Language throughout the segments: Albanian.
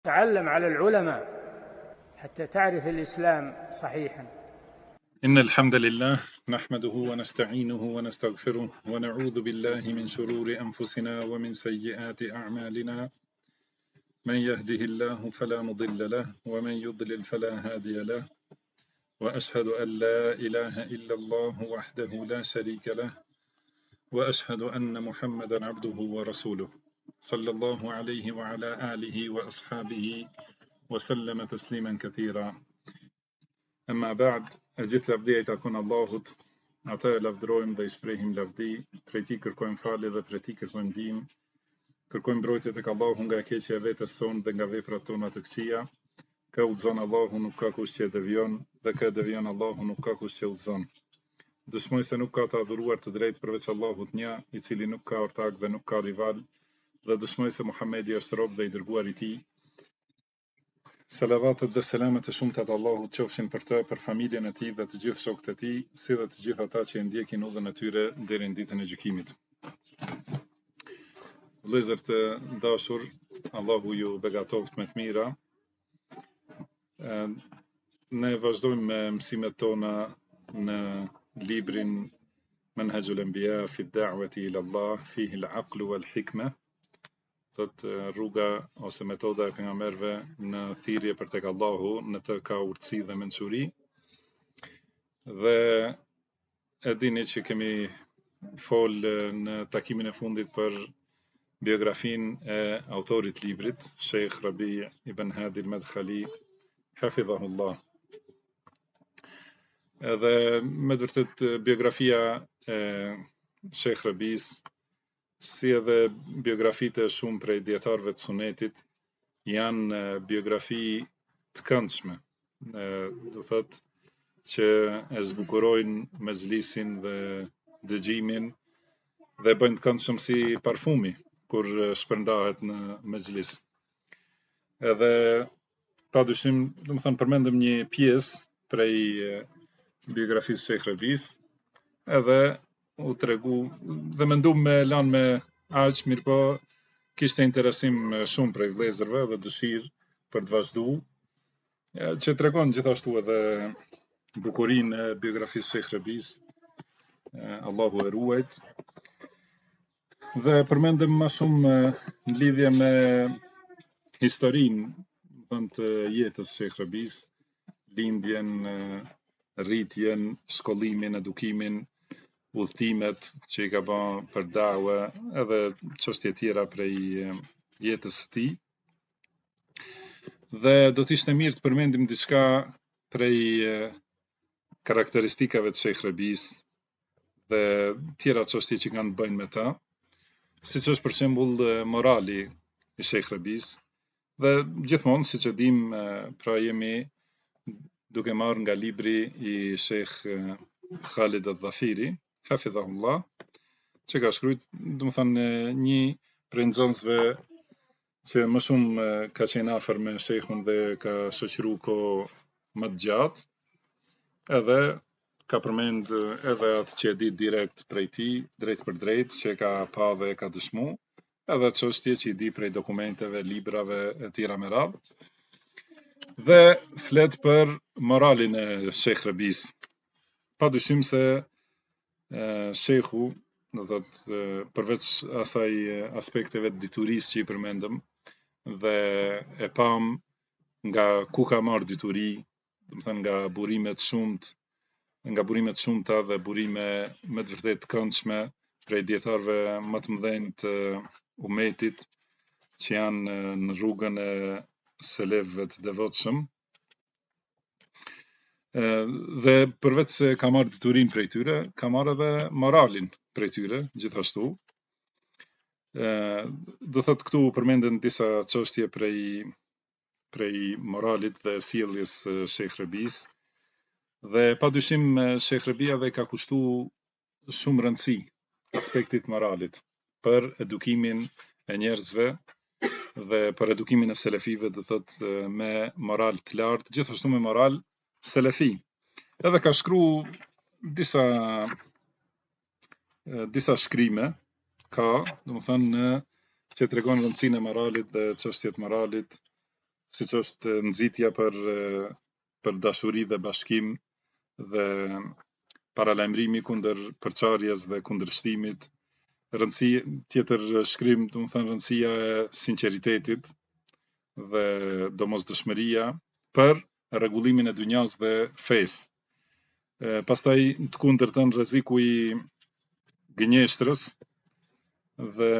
تعلم على العلماء حتى تعرف الإسلام صحيحا. إن الحمد لله نحمده ونستعينه ونستغفره ونعوذ بالله من شرور أنفسنا ومن سيئات أعمالنا. من يهده الله فلا مضل له ومن يضلل فلا هادي له، وأشهد أن لا إله إلا الله وحده لا شريك له، وأشهد أن محمدا عبده ورسوله صلى الله عليه وعلى آله وأصحابه وسلم تسليما كثيرا. أما بعد, gjithë lavdia I takon Allahut, atë e lavdrojmë dhe I shprehim lavdi, prej Tij kërkojmë falje dhe prej Tij kërkojmë ndihmë, kërkojmë mbrojtje tek Allahu nga e keqja e vetes sonë dhe nga veprat tona të këqija. Kë udhëzon Allahu nuk ka kush që e devijon, dhe kë devijon Allahu nuk ka kush që udhëzon. Dëshmoj se nuk ka të adhuruar të drejtë përveç Allahut një, I cili nuk ka ortak dhe nuk ka rival, dhe dëshmoj se Muhamedi është rob dhe I dërguar I Tij. Salavatet dhe selamet e shumta të Allahut qofshin për të, për familjen e tij dhe të gjithë shokët e tij, si dhe të gjithë ata që e ndjekin udhën e tyre deri në ditën e gjykimit. Vëllezër të dashur, Allahu ju begatoft me të mira. Ne vazhdojmë me mësimet tona në librin Manhajul Anbiya fi ad-da'wati ila Allah fihi al-aqlu wal-hikma. Thot rruga ose metoda e pejgamberëve në thirrje për tek Allahu, në të ka urtësi dhe mençuri. Dhe e dini që kemi fol në takimin e fundit për biografinë e autorit librit, Sheikh Rabi' ibn Hadi al-Madkhali, hafidhahullah. Edhe me të vërtet biografia e Sheikh Rabi's, si edhe biografitë e shumë prej dietarëve të sunetit, janë biografi të këndshme. Do thot që e zbukurojnë mezhlisin dhe dëgjimin dhe bëjnë të këndshëm si parfumi kur shpërndahet në mezhlis. Edhe padyshim, domethënë përmendëm një pjesë prej biografisë së Sheikh Rabi's, edhe u tregu dhe mendum me lanë me aq, mirë po kishte interesim shumë prej vëllezërve dhe dëshirë për të vazhduar, që tregon gjithashtu edhe bukurinë e biografisë së Sheikh Rabi's, Allahu e ruajt. Dhe përmendëm më shumë në lidhje me historinë të jetës së Sheikh Rabi's, lindjen, rritjen, shkollimin, edukimin, udhëtimet që I ka bërë për dawe, edhe çështje tjera prej jetës së tij. Dhe do të ishte mirë të përmendim diçka prej karakteristikave të Sheikh Rabi's dhe tjera çështje që kanë të bëjnë me ta, siç është për shembull morali I Sheikh Rabi's. Dhe gjithmonë, siç e dim, pra jemi duke marrë nga libri I Sheikh Khalid al-Dhafiri, hafidhahullah, që ka shkruajt, domethënë një prej nxënësve që më shumë ka qenë afër me sheikhun dhe ka shoqëruar kohë më të gjatë, edhe ka përmend edhe atë që e di direkt prej tij, drejt për drejt, që ka pa dhe ka dëshmu, edhe çështje që I di prej dokumenteve, librave e tjera me radhë. Dhe flet për moralin e Sheikh Rabi's. Padyshim se sheikhu, do thot, përveç asaj aspekteve të diturisë që I përmendëm, dhe e pam nga ku ka marrë dituri, domethënë nga burimet shumta dhe burime me të vërtetë të këndshme prej dietarëve më të mëdhenj të umetit, që janë në rrugën e selefëve të devotshëm. Dhe përveç se ka marrë diturin prej tyre, ka marrë edhe moralin prej tyre, gjithashtu. Do thot këtu përmenden disa çështje prej moralit dhe sjelljes së Sheikh Rabi's, dhe padyshim Sheikh Rabia dhe ka kushtuar shumë rëndësi aspektit moralit për edukimin e njerëzve dhe për edukimin e selefive, do thot, me moral të lartë, gjithashtu me moral selefi. Edhe ka shkruar disa shkrime, ka, domethënë, që tregon rëndësinë e moralit dhe çështjet moralit, siç është nxitja për dashuri dhe bashkim dhe paralajmërimi kundër përçarjes dhe kundërshtimit. Tjetër shkrim, do të thënë rëndësia e sinqeritetit dhe domosdoshmëria për rregullimin e dynjas dhe fesë. Pastaj të kundërtën rreziku i gënjeshtrës dhe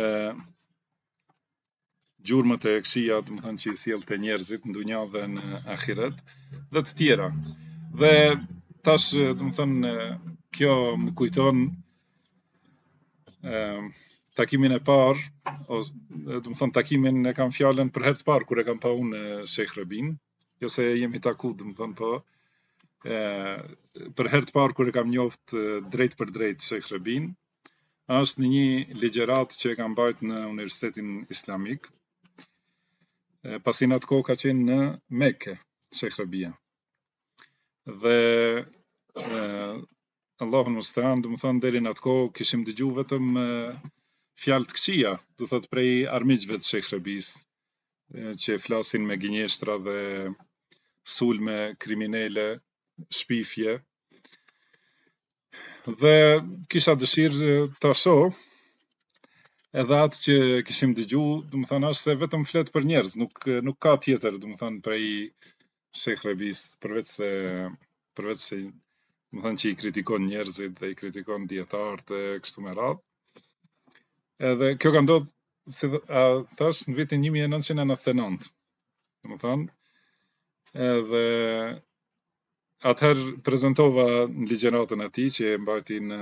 gjurmët e këqija, do të thënë që i sjell te njerëzit në dynja dhe në ahiret dhe të tjera. Dhe tash, do të thënë, kjo më kujton takimin e parë, ose do të thënë takimin e kam fjalën për herë të parë kur e kam pa unë Sheikh Rabin, jo se jemi taku, do të thënë, po për herë të parë kur e kam njoft drejt për drejt Sheikh Rabin, është në një ligjërat që e kam bajt në Universitetin Islamik, pasi në atë kohë ka qenë në Mekë, Sheikh Rabia. Dhe Allahun musta'an, do të thënë deri në atë kohë kishim dëgju vetëm fjalë të këqija, do thotë prej armiqve të Sheikh Rabis, që flasin me gënjeshtra dhe sulme kriminele, shpifje. Dhe kisha dëshirë ta shoh edhe atë që kishim dëgju, do të thënë është se vetëm flet për njerëz, nuk ka tjetër, do të thënë prej Sheikh Rabis, përveç se do të thënë që i kritikon njerëzit dhe i kritikon dietarët e kështu me radhë. Edhe kjo ka ndodhur thash në vitin 1999. Do të thënë, edhe atëherë prezantova në ligjëratën e tij që e mbajti në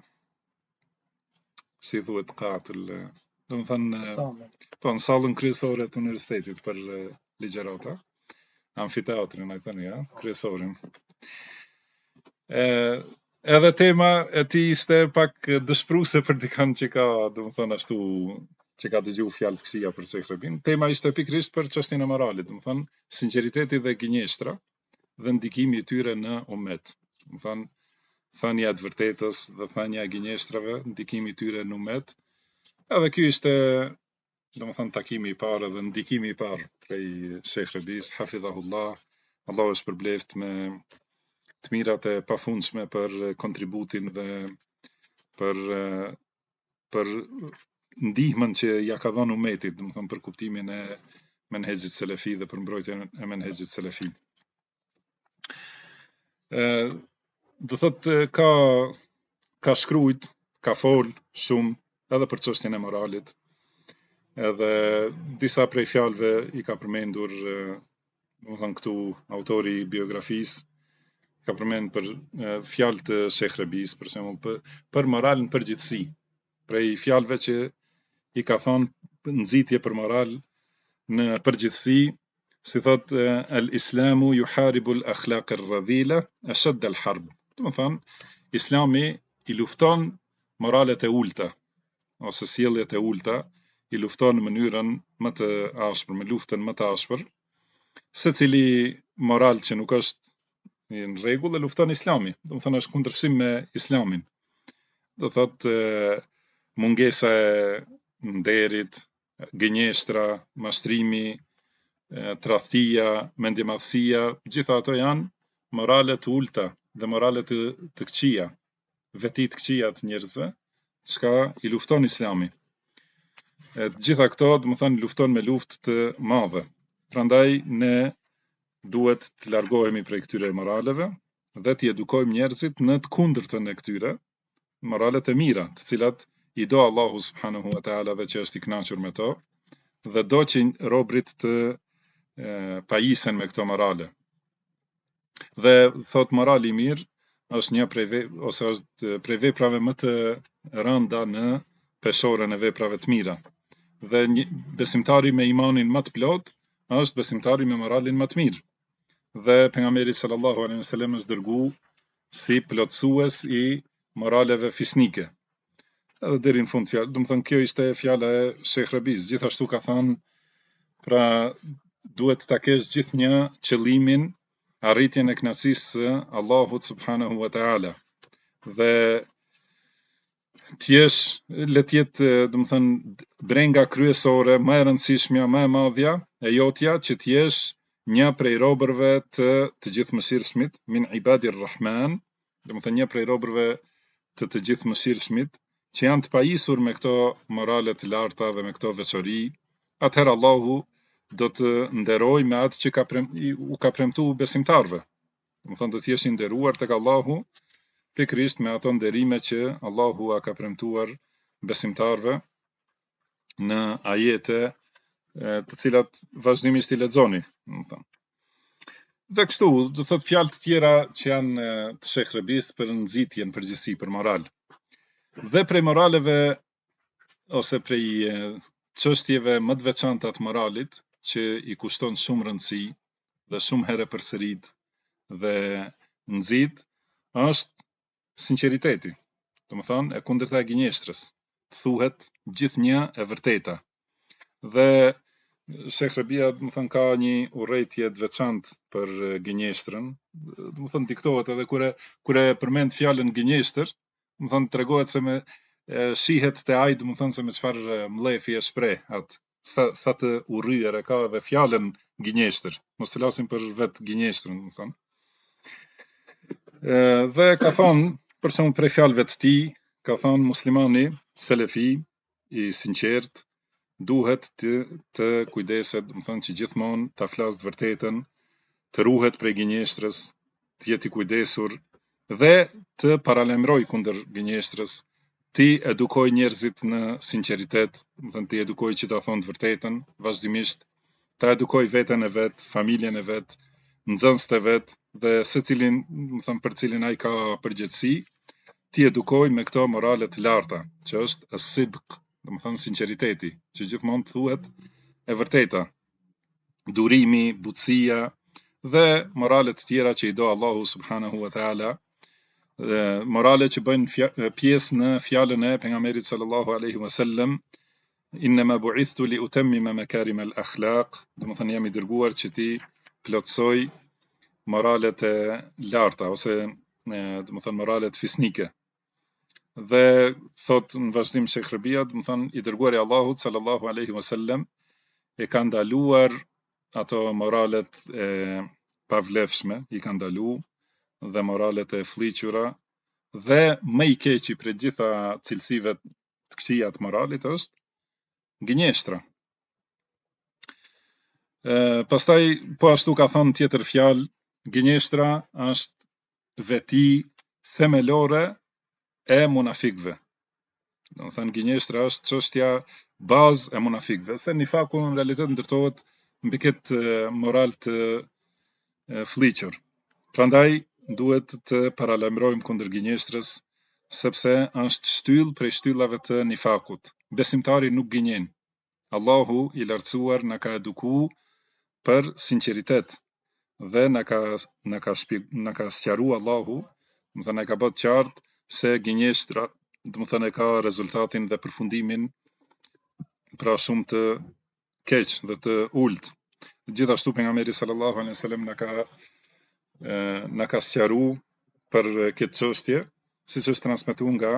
si thuhet katul, do të thënë po në sallën kryesore të universitetit për ligjërata, amfiteatrin ai thënë ja, kryesorin. Edhe tema e tij ishte pak dëshpëruese për dikën që ka, do të thënë ashtu, që ka dëgju fjalë të këqija për Sheikh Rabin. Tema ishte pikërisht për çështjen e moralit, do të thënë sinqeriteti dhe gënjeshtra dhe ndikimi i tyre në umet. Do të thënë thënia e vërtetës dhe thënia e gënjeshtrave, ndikimi i tyre në umet. Edhe ky ishte, do të thënë, takimi i parë dhe ndikimi i parë prej Sheikh Rabis, hafidhahullah. Allahu është përbleft me të mirat e pafundshme për kontributin dhe për ndihmën që ja ka dhënë umetit, do të thënë për kuptimin e menhexhit selefi dhe për mbrojtjen e menhexhit selefi. Do thotë ka shkruajt, ka fol shumë edhe për çështjen e moralit. Edhe disa prej fjalëve i ka përmendur, do të thënë këtu autori i biografisë ka përmendur për fjalë të Sheikh Rabis, për shembull për moralin përgjithësi, prej fjalëve që i ka thonë nxitje për moral në përgjithësi, si thot al-islamu yuharibu al-akhlaq ar-radhila ashadd al-harb. Do të thënë Islami i lufton moralet e ulta ose sjelljet e ulta, i lufton në mënyrën më të ashpër, me luftën më të ashpër. Secili moral që nuk është në rregull e lufton Islami, do të thënë është kundërshtim me Islamin. Do thotë mungesa e nderit, gënjeshtra, mashtrimi, tradhtia, mendjemadhësia, gjitha ato janë morale të ulta dhe morale të këqija, veti të këqija të njerëzve, çka i lufton Islami. Gjitha këto, do të thënë, lufton me luftë të madhe. Prandaj ne duhet të largohemi prej këtyre moraleve dhe të edukojmë njerëzit në të kundërtën e këtyre moralet e mira, të cilat i do Allahu subhanahu wa taala dhe që është i kënaqur me to, dhe do që robrit të pajisen me këto morale. Dhe thot morali i mirë është një prej veprave më të rënda në peshorën e veprave të mira. Dhe besimtari me imanin më të plot është besimtari me moralin më të mirë. Dhe pejgamberi sallallahu alaihi wasallam është dërguar si plotësues i moraleve fisnike. Edhe deri në fund fjalë, do të thënë kjo ishte fjala e Sheikh Rabis. Gjithashtu ka thënë, pra duhet ta kesh gjithnjë qëllimin arritjen e kënaqësisë së Allahut subhanahu wa taala. Dhe le të jetë, do të thënë, brenga kryesore, më e rëndësishmja, më e madhja e jotja që të jesh një prej robërve të gjithë mëshirshmit, min ibadir rahman, dhe më thënë një prej robërve të gjithë mëshirshmit, që janë të pajisur me këto morale të larta dhe me këto veçori, atëherë Allahu do të nderoj me atë që u ka premtu besimtarve. Dhe më thënë do të jeshin nderuar tek Allahu, pikrisht me ato nderime që Allahu a ka premtuar besimtarve në ajete të cilat vazhdimisht i lexoni, më thënë. Dhe kështu, do thot fjalë të tjera që janë të Sheikh Rabis për nxitjen përgjithësi për moral. Dhe prej moraleve ose prej çështjeve më të veçanta të moralit që i kushton shumë rëndësi dhe shumë herë përsërit dhe nxit është sinqeriteti. Domethënë e kundërta e gënjeshtrës. Thuhet gjithnjë e vërteta. Dhe Sheikh Rabia, më thënë, ka një urrëtie të veçantë për gënjeshtrën. Më thënë, diktohet edhe kur e përmend fjalën gënjeshtër, më thënë, tregohet se me shihet te ai, më thënë, se me çfarë mlefi e shpreh atë. Sa të urryer e ka edhe fjalën gënjeshtër. Mos flasim për vetë gënjeshtrën, më thënë. Dhe ka thonë, për shembull prej fjalëve të tij, ka thonë muslimani selefi i sinqert duhet të kujdeset, më thënë që gjithmonë ta flas të vërtetën, të ruhet prej gënjeshtrës, të jetë i kujdesur dhe të paralajmëroj kundër gënjeshtrës, ti edukoj njerëzit në sinqeritet, më thënë ti edukoj që ta thonë të vërtetën, vazhdimisht, ta edukoj veten e vet, familjen e vet, nxënësit e vet dhe secilin, më thënë për cilin ai ka përgjegjësi, ti edukoj me këto morale të larta, që është as-sidq, do të thënë sinqeriteti, që gjithmonë thuhet e vërteta, durimi, butësia dhe morale të tjera që i do Allahu subhanahu wa taala, morale që bëjnë pjesë në fjalën e pejgamberit sallallahu alaihi wasallam, inma bu'ithtu li utammima makarim al-akhlaq, do të thënë jam i dërguar që ti plotësoj moralet e larta ose do të thënë moralet fisnike. Dhe thot në vazhdim Sheikh Rabia, do të thënë i dërguari i Allahut sallallahu alaihi wasallam e ka ndaluar ato moralet e pavlefshme, i ka ndaluar dhe moralet e fllihura dhe më i keqi për gjitha cilësive të këqija të moralit është gënjeshtra. Pastaj po ashtu ka thënë tjetër fjalë, gënjeshtra është veti themelore e munafikëve. Do të thënë gënjeshtra është çështja bazë e munafikëve, se nifaku në realitet ndërtohet mbi këtë moral të fllihur. Prandaj duhet të paralajmërojmë kundër gënjeshtrës, sepse është shtyllë prej shtyllave të nifakut. Besimtari nuk gënjen. Allahu i lartësuar na ka edukuar për sinqeritet dhe na ka sqaruar Allahu, do të thënë ka bërë qartë se gënjeshtra, do të thënë ka rezultatin dhe përfundimin pra shumë të keq dhe të ulët. Gjithashtu pejgamberi sallallahu alaihi wasallam na ka sqaruar për këtë çështje, siç është transmetuar nga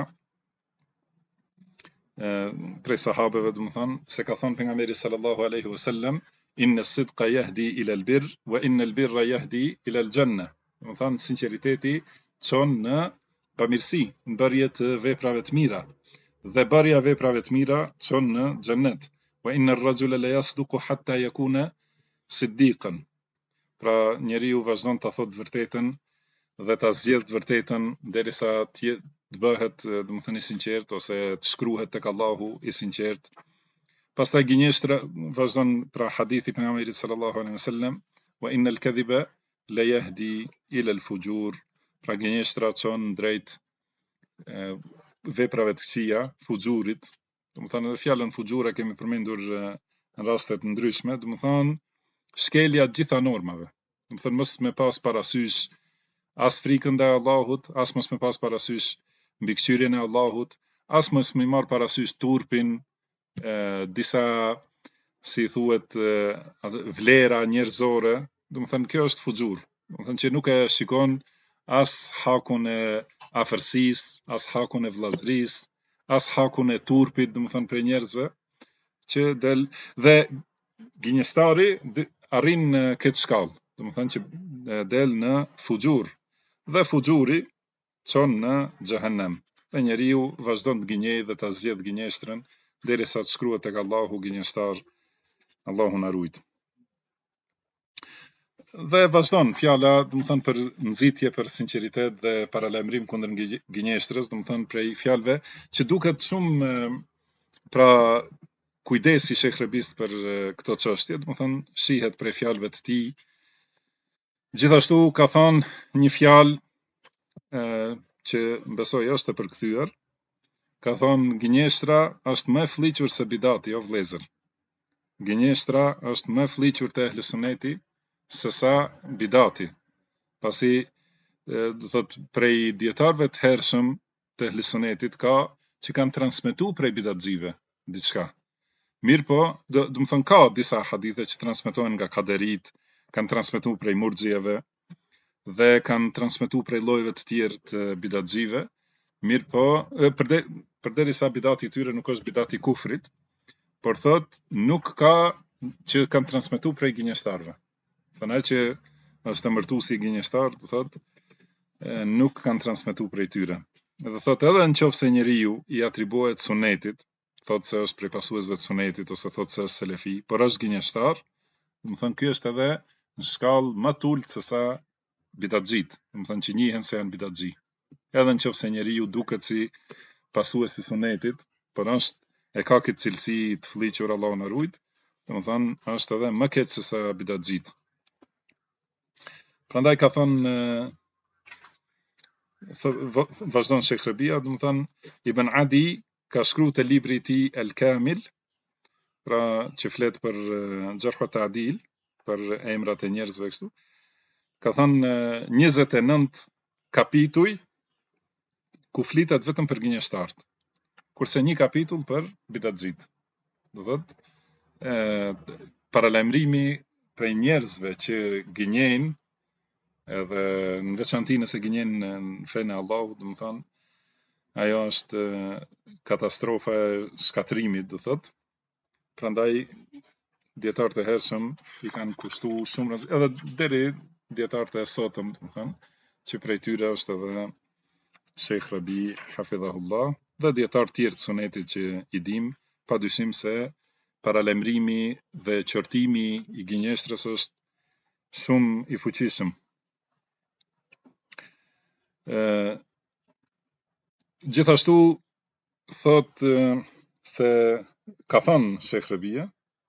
prej sahabeve, do të thënë se ka thënë pejgamberi sallallahu alaihi wasallam, inna as-sidqa yahdi ila al-birr wa inna al-birra yahdi ila al-janna. Do të thënë sinqeriteti çon në bamirësi, në bërje të veprave të mira, dhe bërja e veprave të mira çon në xhennet. Wa inna ar-rajula la yasduqu hatta yakuna siddiqan. Pra njeriu vazhdon ta thotë të vërtetën dhe ta zgjedh të vërtetën derisa të bëhet, do të thënë i sinqert ose të shkruhet tek Allahu i sinqert. Pastaj gënjeshtra vazhdon pra hadithi i pejgamberit sallallahu alaihi wasallam, wa inna al-kadhiba la yahdi ila al-fujur. Pra gënjeshtra çon drejt veprave të këqija, fuxhurit. Do të thënë edhe fjalën fuxhura kemi përmendur në raste të ndryshme, do të thënë shkelja të gjitha normave. Do të thënë mos me pas parasysh as frikën ndaj Allahut, as mos me pas parasysh mbikëqyrjen e Allahut, as mos me marr parasysh turpin, disa si thuhet vlera njerëzore, do të thënë kjo është fuxhur. Do të thënë që nuk e shikon as hakun e afërsisë, as hakun e vllazërisë, as hakun e turpit, do të thënë për njerëzve që del dhe gënjeshtari arrin këtë shkallë, do të thënë që del në fuxhur, dhe fuxhuri çon në xhehenem. Dhe njeriu vazhdon të gënjejë dhe ta zgjedh gënjeshtrën derisa të shkruhet tek Allahu gënjeshtar, Allahu na ruaj. Dhe vazhdon fjala, do të thënë për nxitje, për sinqeritet dhe paralajmërim kundër gënjeshtrës, do të thënë prej fjalëve që duket shumë pra kujdesi Sheikh Rebis për këto çështje, do të thënë shihet prej fjalëve të tij. Gjithashtu ka thënë një fjalë që besoj është e përkthyer, ka thënë gënjeshtra është më e fllihur se bidati, o vëllezër. Gënjeshtra është më e fllihur te ehli suneti se sa bidati. Pasi do thot prej dietarëve të hershëm të ehli sunetit ka që kanë transmetuar prej bidatxive diçka. Mirë po, do të thënë ka disa hadithe që transmetohen nga kaderit, kanë transmetuar prej murxhieve dhe kanë transmetuar prej llojeve të tjerë të bidatxive. Mirë po, përderisa bidati i tyre nuk është bidati i kufrit, por thot nuk ka që kanë transmetuar prej gënjeshtarëve. Thënë që është emërtuesi i gënjeshtar, do thot nuk kanë transmetuar prej tyre. Dhe thot edhe nëse njeriu i atribuohet sunetit, thot se është prej pasuesve të sunetit ose thot se është selefi, por është gënjeshtar, do të thënë ky është edhe në shkallë më të ulët se sa bidatxhit, do të thënë që njihen se janë bidatxhi. Edhe nëse njeriu duket si pasues i sunetit, por është e ka këtë cilësi të fllihur, Allahu na ruaj, do të thënë është edhe më keq se sa bidatxhit. Prandaj ka thënë vazhdon Sheikh Rabia, do të thënë Ibn Adi ka shkruar te libri i tij El Kamil, pra që flet për Jarh wa Ta'dil, për emrat e njerëzve kështu. Ka thënë 29 kapituj ku flitet vetëm për gënjeshtarët, kurse një kapitull për bidatxhit. Do thotë paralajmërimi prej njerëzve që gënjejnë, edhe në veçanti nëse gënjejnë në fenë e Allahut, do të thonë ajo është katastrofa e shkatrimit, do thotë. Prandaj dietarët e hershëm i kanë kushtuar shumë, edhe deri dietarët e sotëm, do të thonë, që prej tyre është edhe Sheikh Rabi hafidhahullah dhe dietar tjerë të sunetit që i dim, padyshim se paralajmërimi dhe qortimi i gënjeshtrës është shumë i fuqishëm. Gjithashtu thot se ka thënë Sheikh Rabia,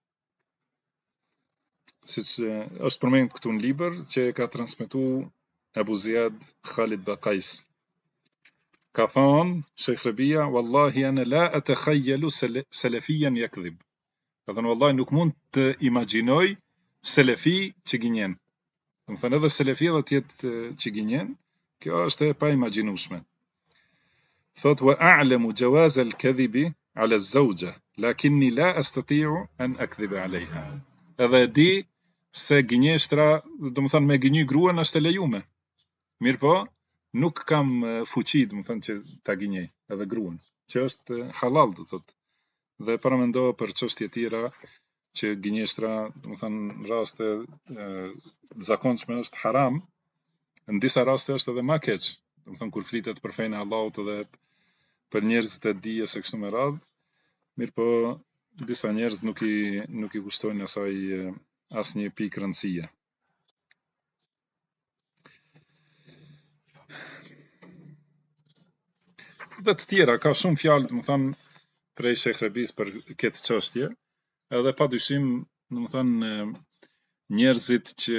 siç është përmendur këtu në libër, që ka transmetuar Abu Ziyad Khalid Baqais. Ka thënë Sheikh Rabia, wallahi ana la atakhayalu salafiyan yakdhib. Ka thënë wallahi nuk mund të imagjinoj selefi që gënjen. Do të thënë edhe selefi edhe të jetë që gënjen, kjo është e pa imagjinueshme. Thot wa a'lamu jawaz al-kadhibi 'ala az-zawja, lakinni la astati'u an akdhiba 'alayha. Edhe di se gënjeshtra, do të thënë me gënjy gruan është e lejuar. Mirë po, nuk kam fuqi, do të thënë që ta gënjej edhe gruan, që është halal, do thotë. Dhe paramendo për çështje tjera që gënjeshtra, do të thënë në raste zakonshme është haram, në disa raste është edhe më keq. Do të thënë kur flitet për fenë e Allahut edhe për njerëzit e dijes së kështu me radhë, mirë po disa njerëz nuk i kushtojnë asaj asnjë pikë rëndësie. Dhe të tjera, ka shumë fjalë, do të thënë prej Sheikh Rabis për këtë çështje, edhe padyshim, do të thënë njerëzit që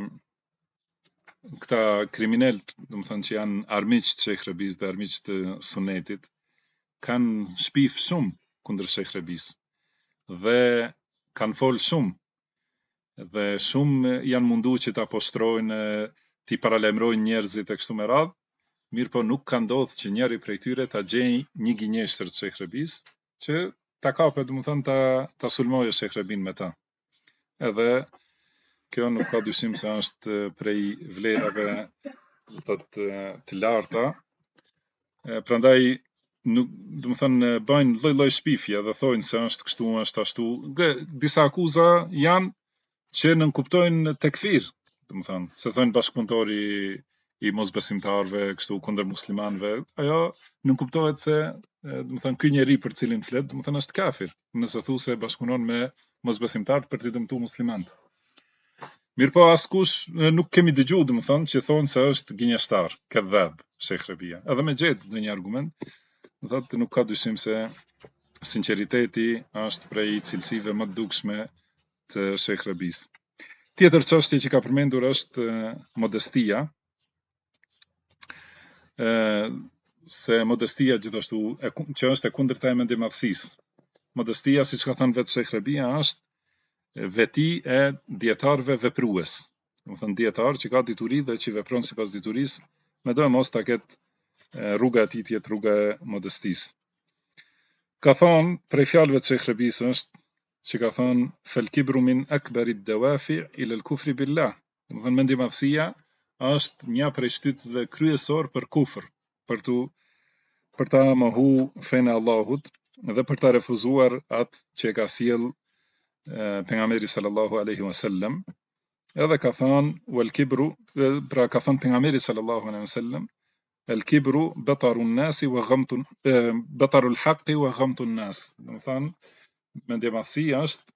këta kriminalët, do të thënë që janë armiq të Sheikh Rabis dhe armiq të sunetit, kanë shpif shumë kundër Sheikh Rabis dhe kanë fol shumë dhe shumë janë mundu që ta postrojnë, t'i paralajmërojnë njerëzit e kështu me radhë, mirë po nuk ka ndodhur që njëri prej tyre ta gjejë një gënjeshtër të Sheikh Rabis që ta kapë, do të thënë ta sulmojë Sheikh Rabin me ta. Edhe kjo nuk ka dyshim se është prej vlerave, do thotë, të larta. Prandaj nuk, do të thënë, bëjnë lloj-lloj shpifje dhe thonë se është kështu, është ashtu. Disa akuza janë, që nënkuptojnë tekfir, domethënë, se thonë bashkëpunëtori i mosbesimtarëve kështu kundër muslimanëve, ajo nënkuptohet se domethënë ky njeri për cilin flet, domethënë është kafir, nëse thu se bashkëpunon me mosbesimtarët për të dëmtuar muslimanët. Mirpo askush nuk kemi dëgjuar domethënë që thonë se është gënjeshtar, kedhab, Sheikh Rabia. Edhe me gjetë ndonjë argument, thotë nuk ka dyshim se sinqeriteti është prej cilësive më të dukshme të Sheikh Rabis. Tjetër çështje që ka përmendur është modestia. Se modestia gjithashtu që është e kundërta e mendjemadhësisë. Modestia, siç ka thënë vetë Sheikh Rabia, është veti e dietarëve veprues. Domethënë dietar që ka dituri dhe që vepron sipas diturisë, mendoj mos ta ketë rruga e tij të jetë rruga e modestisë. Ka thonë prej fjalëve të Sheikh Rabis është që ka thonë fel kibru min akbari dawafi ila al-kufri billah. Domethënë mendjemadhësia është një prej shtytësve kryesor për kufër, për ta mohu fenë e Allahut dhe për ta refuzuar atë që ka sjell pejgamberi sallallahu alaihi wasallam. Edhe ka thënë wal kibru, pra ka thënë pejgamberi sallallahu alaihi wasallam, el kibru batarun nasi wa ghamtun batarul haqqi wa ghamtun nas. Domethënë mendjemadhësia është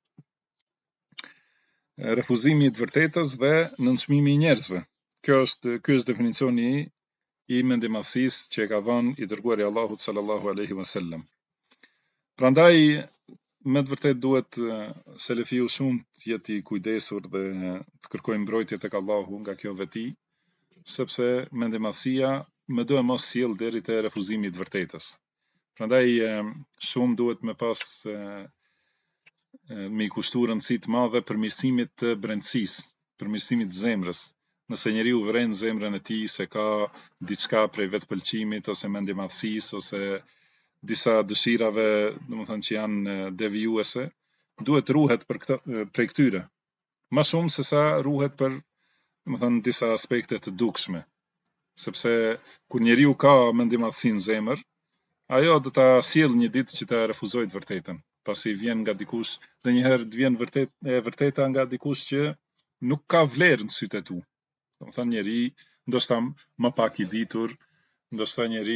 refuzimi i të vërtetës dhe nënçmimi i njerëzve. Ky është definicioni i mendjemadhësisë që e ka dhënë i dërguari i Allahut sallallahu alaihi wasallam. Prandaj me të vërtet duhet selefiu shumë të jetë i kujdesur dhe të kërkojë mbrojtje tek Allahu nga kjo veti, sepse mendjemadhësia më do e mos sjell deri te refuzimi i të vërtetës. Prandaj shumë duhet me pas me i kushtu rëndësi të madhe përmirësimit të brendësisë, përmirësimit të zemrës. Nëse njeriu vren zemrën e tij se ka diçka prej vetpëlqimit ose mendjemadhësisë ose disa dëshirave, domethënë që janë devijuese, duhet ruhet prej këtyre. Më shumë se sa ruhet për, domethënë, disa aspekte të dukshme. Sepse kur njeriu ka mendjemadhësi në zemër, ajo do ta sjellë një ditë që ta refuzojë të vërtetën. Pasi vjen nga dikush, ndonjëherë të vjen vërteta nga dikush që nuk ka vlerë në sytë e tu. Domethënë njeri ndoshta më pak i ditur, ndoshta njeri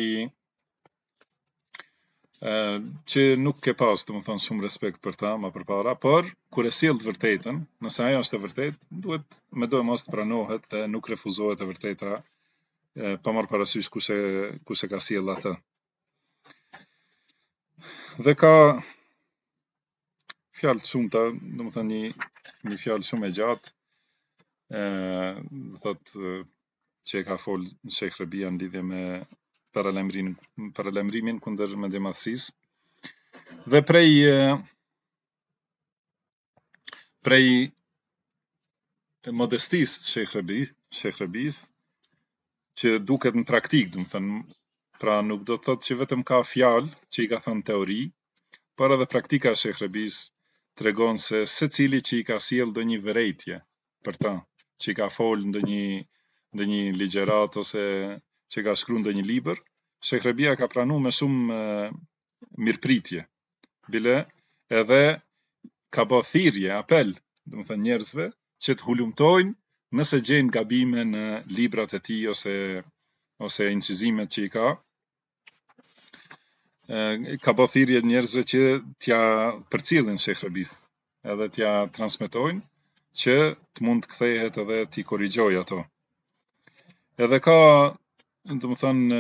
që nuk ke pas, domethënë, shumë respekt për ta më përpara, por kur e sjell të vërtetën, nëse ajo është e vërtetë, duhet me do mos të pranohet dhe nuk refuzohet e vërteta, pa marrë parasysh kush e ka sjell atë. Dhe ka fjalë të shumta, domethënë një fjalë shumë e gjatë, thotë që e ka fol Sheikh Rabia në lidhje me paralajmërimin kundër mendjemadhësisë. Dhe prej modestisë të Sheikh Rabis, që duket në praktik, domethënë, pra nuk do të thotë që vetëm ka fjalë që i ka thënë teori, por edhe praktika e Sheikh Rabis tregon se secili që i ka sjell ndonjë vërejtje për ta, që i ka fol ndonjë ligjërat ose që ka shkruar ndonjë libër, Sheikh Rabia ka pranuar me shumë mirëpritje. Bile edhe ka bë thirrje, apel, domethënë njerëzve që të hulumtojnë nëse gjejnë gabime në librat e tij ose incizimet që i ka. Ka bë thirrje njerëzve që t'ja përcjellin Sheikh Rabis, edhe t'ja transmetojnë që të mund të kthehet edhe t'i korrigjojë ato. Edhe ka, domethënë,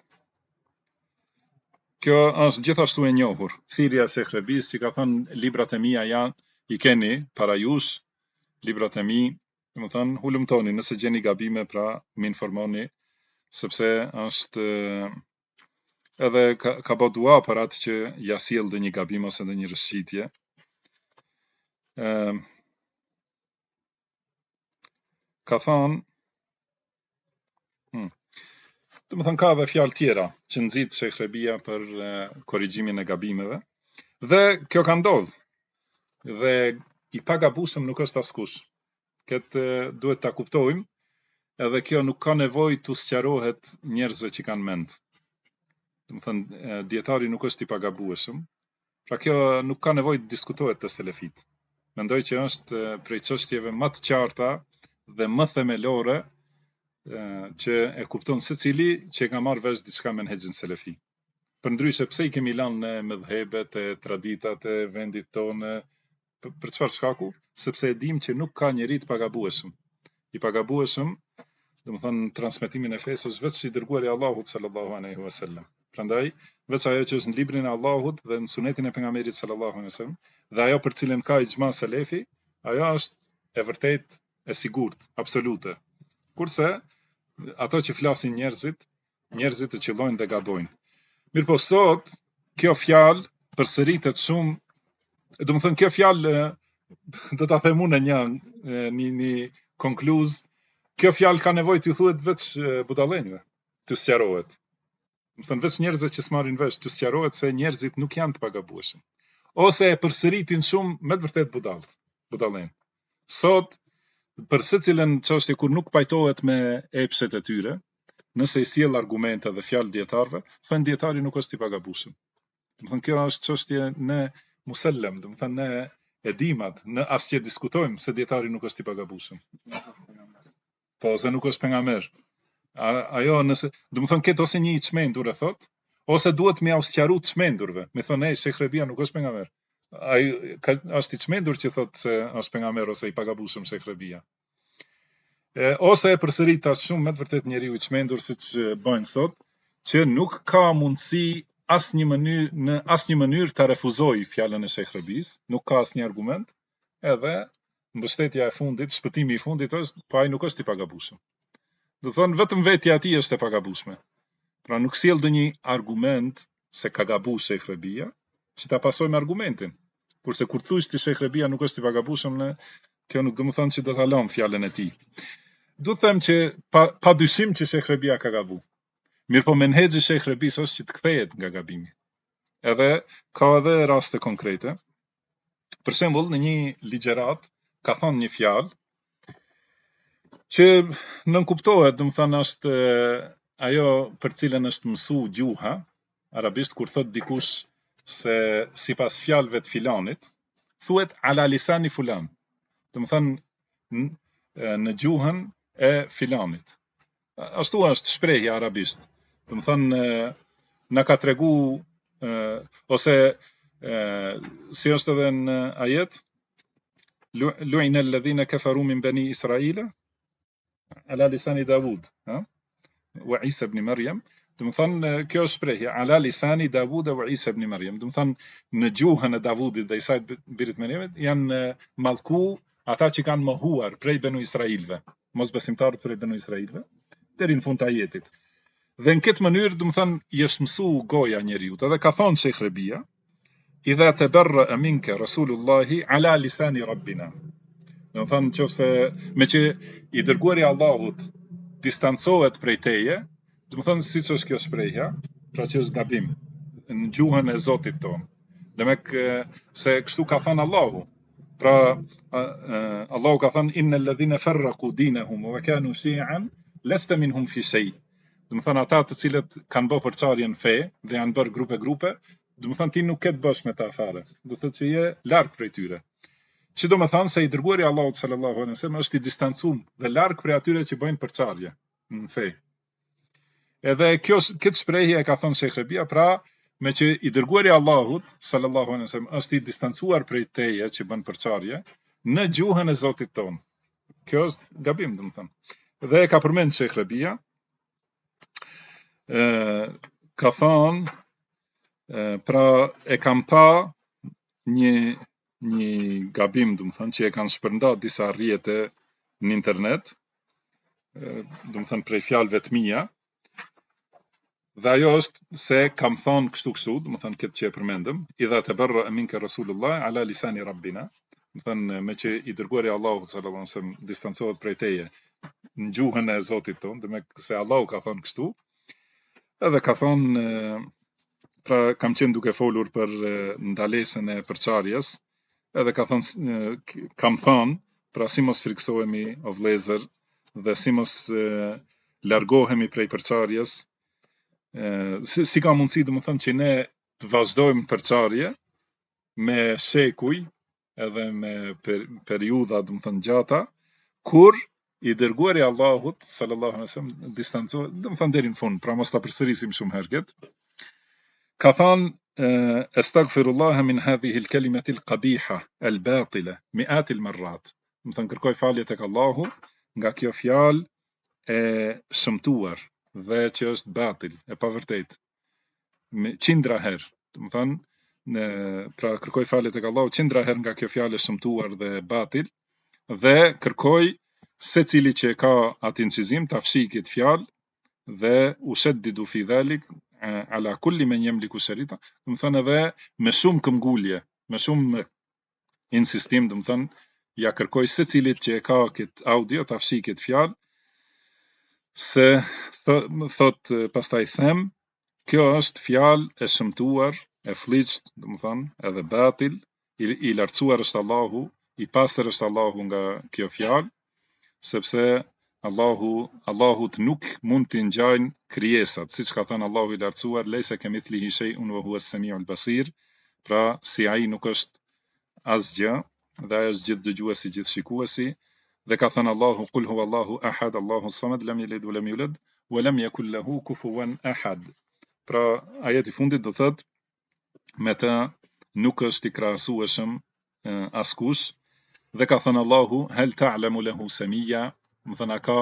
kjo është gjithashtu e njohur. Thirrja e Sheikh Rabis që ka thënë librat e mia janë, i keni para jush, librat e mi, domethënë hulumtoni nëse gjeni gabime, pra më informoni, sepse është edhe ka bë dua për atë që ja sjell ndonjë gabim ose ndonjë rrëshqitje. Ka thonë, domethënë ka edhe fjalë tjera që nxit Sheikh Rabia për korrigjimin e gabimeve, dhe kjo ka ndodhur. Dhe i pagabueshëm nuk është askush. Këtë duhet ta kuptojmë, edhe kjo nuk ka nevojë të sqarohet njerëzve që kanë mend. Domethënë dietari nuk është i pagabueshëm, pra kjo nuk ka nevojë të diskutohet te selefit. mendoj që është prej çështjeve më të qarta dhe më themelore që e kupton secili që e ka marrë vesh diçka me menhexhin selefi. Përndryshe pse i kemi lanë në mëdhëbet e traditat e vendit tonë, për çfarë shkaku? Sepse e dim që nuk ka njeri të pagabueshëm. I pagabueshëm, domethënë transmetimin e fesë është veç i dërguari i Allahut sallallahu alaihi wasallam. Prandaj, veç ajo që është në librin e Allahut dhe në sunetin e pejgamberit sallallahu alaihi wasallam, dhe ajo për cilën ka ixhma selefi, ajo është e vërtet e sigurt, absolute. Kurse ato që flasin njerëzit të qëllojnë dhe gabojnë. Mirë po sot, kjo fjalë përsëritet shumë, domethënë kjo fjalë do ta them unë një konkluz, kjo fjalë ka nevojë të thuhet veç budallenjve, të sqarohet. Domethënë veç njerëzve që s'marrin vesh të sqarohet se njerëzit nuk janë të pagabueshëm. Ose e përsëritin shumë me të vërtet budallën. Sot për secilën çështje kur nuk pajtohet me epshet e tyre, nëse i sjell argumente dhe fjalë dietarëve, thënë dietari nuk është i pagabueshëm. Domethënë kjo është çështje në musellem, domethënë ne e dimat, në asgjë diskutojmë se dietari nuk është i pagabueshëm. Po, se nuk është pejgamber. Ajo nëse, domethënë ket ose një i çmendur e thot, ose duhet me sqaru të çmendurve, me thonë ai Sheikh Rebia nuk është pejgamber. Ai është i çmendur që thot se është pejgamber ose i pagabueshëm Sheikh Rebia. Ose e përsërit as shumë me të vërtet njeriu i çmendur siç bëjnë sot, që nuk ka mundësi në asnjë mënyrë ta refuzoj fjalën e Sheikh Rebis, nuk ka asnjë argument, edhe mbështetja e fundit, shpëtimi i fundit është, po ai nuk është i pagabueshëm. Do thonë vetëm vetja e tij është e pagabueshme. Pra nuk sjell ndonjë argument se ka gabuar Sheikh Rebia, që ta pasojmë argumentin. Kurse kur thuaj se Sheikh Rebia nuk është i pagabueshëm, kjo nuk do të thonë që do ta lëm fjalën e tij. Do të them që pa dyshim që Sheikh Rebia ka gabuar. Mirë po menhexhi Sheikh Rebis është që të kthehet nga gabimi. Edhe ka edhe raste konkrete. Për shembull, në një ligjërat ka thonë një fjalë që nënkuptohet, domethënë është ajo për cilën është mësu gjuha arabisht kur thot dikush se sipas fjalëve të filanit, thuhet ala lisani fulan. Domethënë në gjuhën e filanit. Ashtu është shprehja arabisht. Domethënë na ka tregu ose si është edhe në ajet lu'ina alladhina kafaru min bani Israila ala lisani Davud, wa Isa ibn Maryam. Domethënë kjo është shprehja ala lisani Davud wa Isa ibn Maryam. Domethënë në gjuhën e Davudit dhe Isait birit Maryamit janë mallku ata që kanë mohuar prej banu Israilve, mosbesimtarët prej banu Israilve, deri në fund të ajetit. Dhe në këtë mënyrë, domethënë, i është mësu goja njeriut. Edhe ka thonë Sheikh Rebia, idha tabarra minka Rasulullahi ala lisani Rabbina. Domethënë, nëse me që i dërguari Allahut distancohet prej teje, domethënë siç është kjo shprehja, pra që është gabim në gjuhën e Zotit tonë. Demek se kështu ka thënë Allahu. Pra Allahu ka thënë innal ladhina farraqu dinahum wa kanu shi'an lasta minhum fi shay. Domethënë ata të cilët kanë bërë përçarjen fe dhe janë bërë grupe, domethënë ti nuk ke të bësh me ta fare. Do thotë që je larg prej tyre. Që do të thonë se i dërguari Allahut sallallahu alaihi wasallam është i distancuar dhe larg prej atyre që bëjnë përçarje në fe. Edhe këtë shprehje e ka thënë Sheikh Rebia, pra me që i dërguari Allahut sallallahu alaihi wasallam është i distancuar prej teje që bën përçarje në gjuhën e Zotit ton. Kjo është gabim, domethënë. Dhe e ka përmend Sheikh Rebia, ka thonë, pra e kam pa një gabim, domethënë, që e kanë shpërndarë disa rrjete në internet, domethënë prej fjalëve të mia. Dhe ajo është se kam thonë kështu, domethënë këtë që e përmendëm, idha tabarra minka Rasulullah ala lisani Rabbina. Domethënë me që i dërguari Allahu sallallahu alaihi wasallam distancohet prej teje në gjuhën e Zotit ton, demek se Allahu ka thonë kështu. Edhe ka thonë, pra kam qenë duke folur për ndalesën e përçarjes, edhe ka thonë, kam thonë, pra si mos friksohemi o vëllezër dhe si mos largohemi prej përçarjes, si ka mundësi domethënë që ne të vazhdojmë përçarje me shekuj edhe me periudha, do të thënë gjata, kur i dërguari i Allahut sallallahu alaihi wasallam distancohet, do të thënë deri në fund, pra mos ta përsërisim shumë herë këtë. Ka thënë astaghfirullah min hadhihi al-kalimati al-qabiha al-batila mi'at al-marrat. Do të thënë kërkoj falje tek Allahu nga kjo fjalë e shëmtuar dhe që është batil, e pavërtet, me qindra herë. Do të thënë pra kërkoj falje tek Allahu qindra herë nga kjo fjalë e shëmtuar dhe batil, dhe kërkoj se cili që ka atë incizim ta fshi këtë fjalë dhe ushaddidu fi dhalik ala kulli men yamliku sharita, do të thënë edhe me shumë këmbgulje, me shumë insistim, do të thënë ja kërkoj se cilit që e ka këtë audio ta fshi këtë fjalë, se thot pastaj them, kjo është fjalë e shëmtuar, e fliqt, do të thënë edhe batil, i lartësuar është Allahu, i pastër është Allahu nga kjo fjalë, sepse Allahut nuk mund t'i ngjajnë krijesat, siç ka thënë Allahu i lartësuar, leysa kamithlihi shay'un wa huwa as-sami'ul basir, pra si ai nuk është asgjë, dhe ai është gjithë dëgjuesi, gjithë shikuesi, dhe ka thënë Allahu qul huwallahu ahad, Allahu samad, lam yalid wa lam yulad wa lam yakul lahu kufuwan ahad. Pra ajeti fundit do thotë me të nuk është i krahasueshëm askush, dhe ka thënë Allahu hal ta'lamu lahu samia, do thënë ka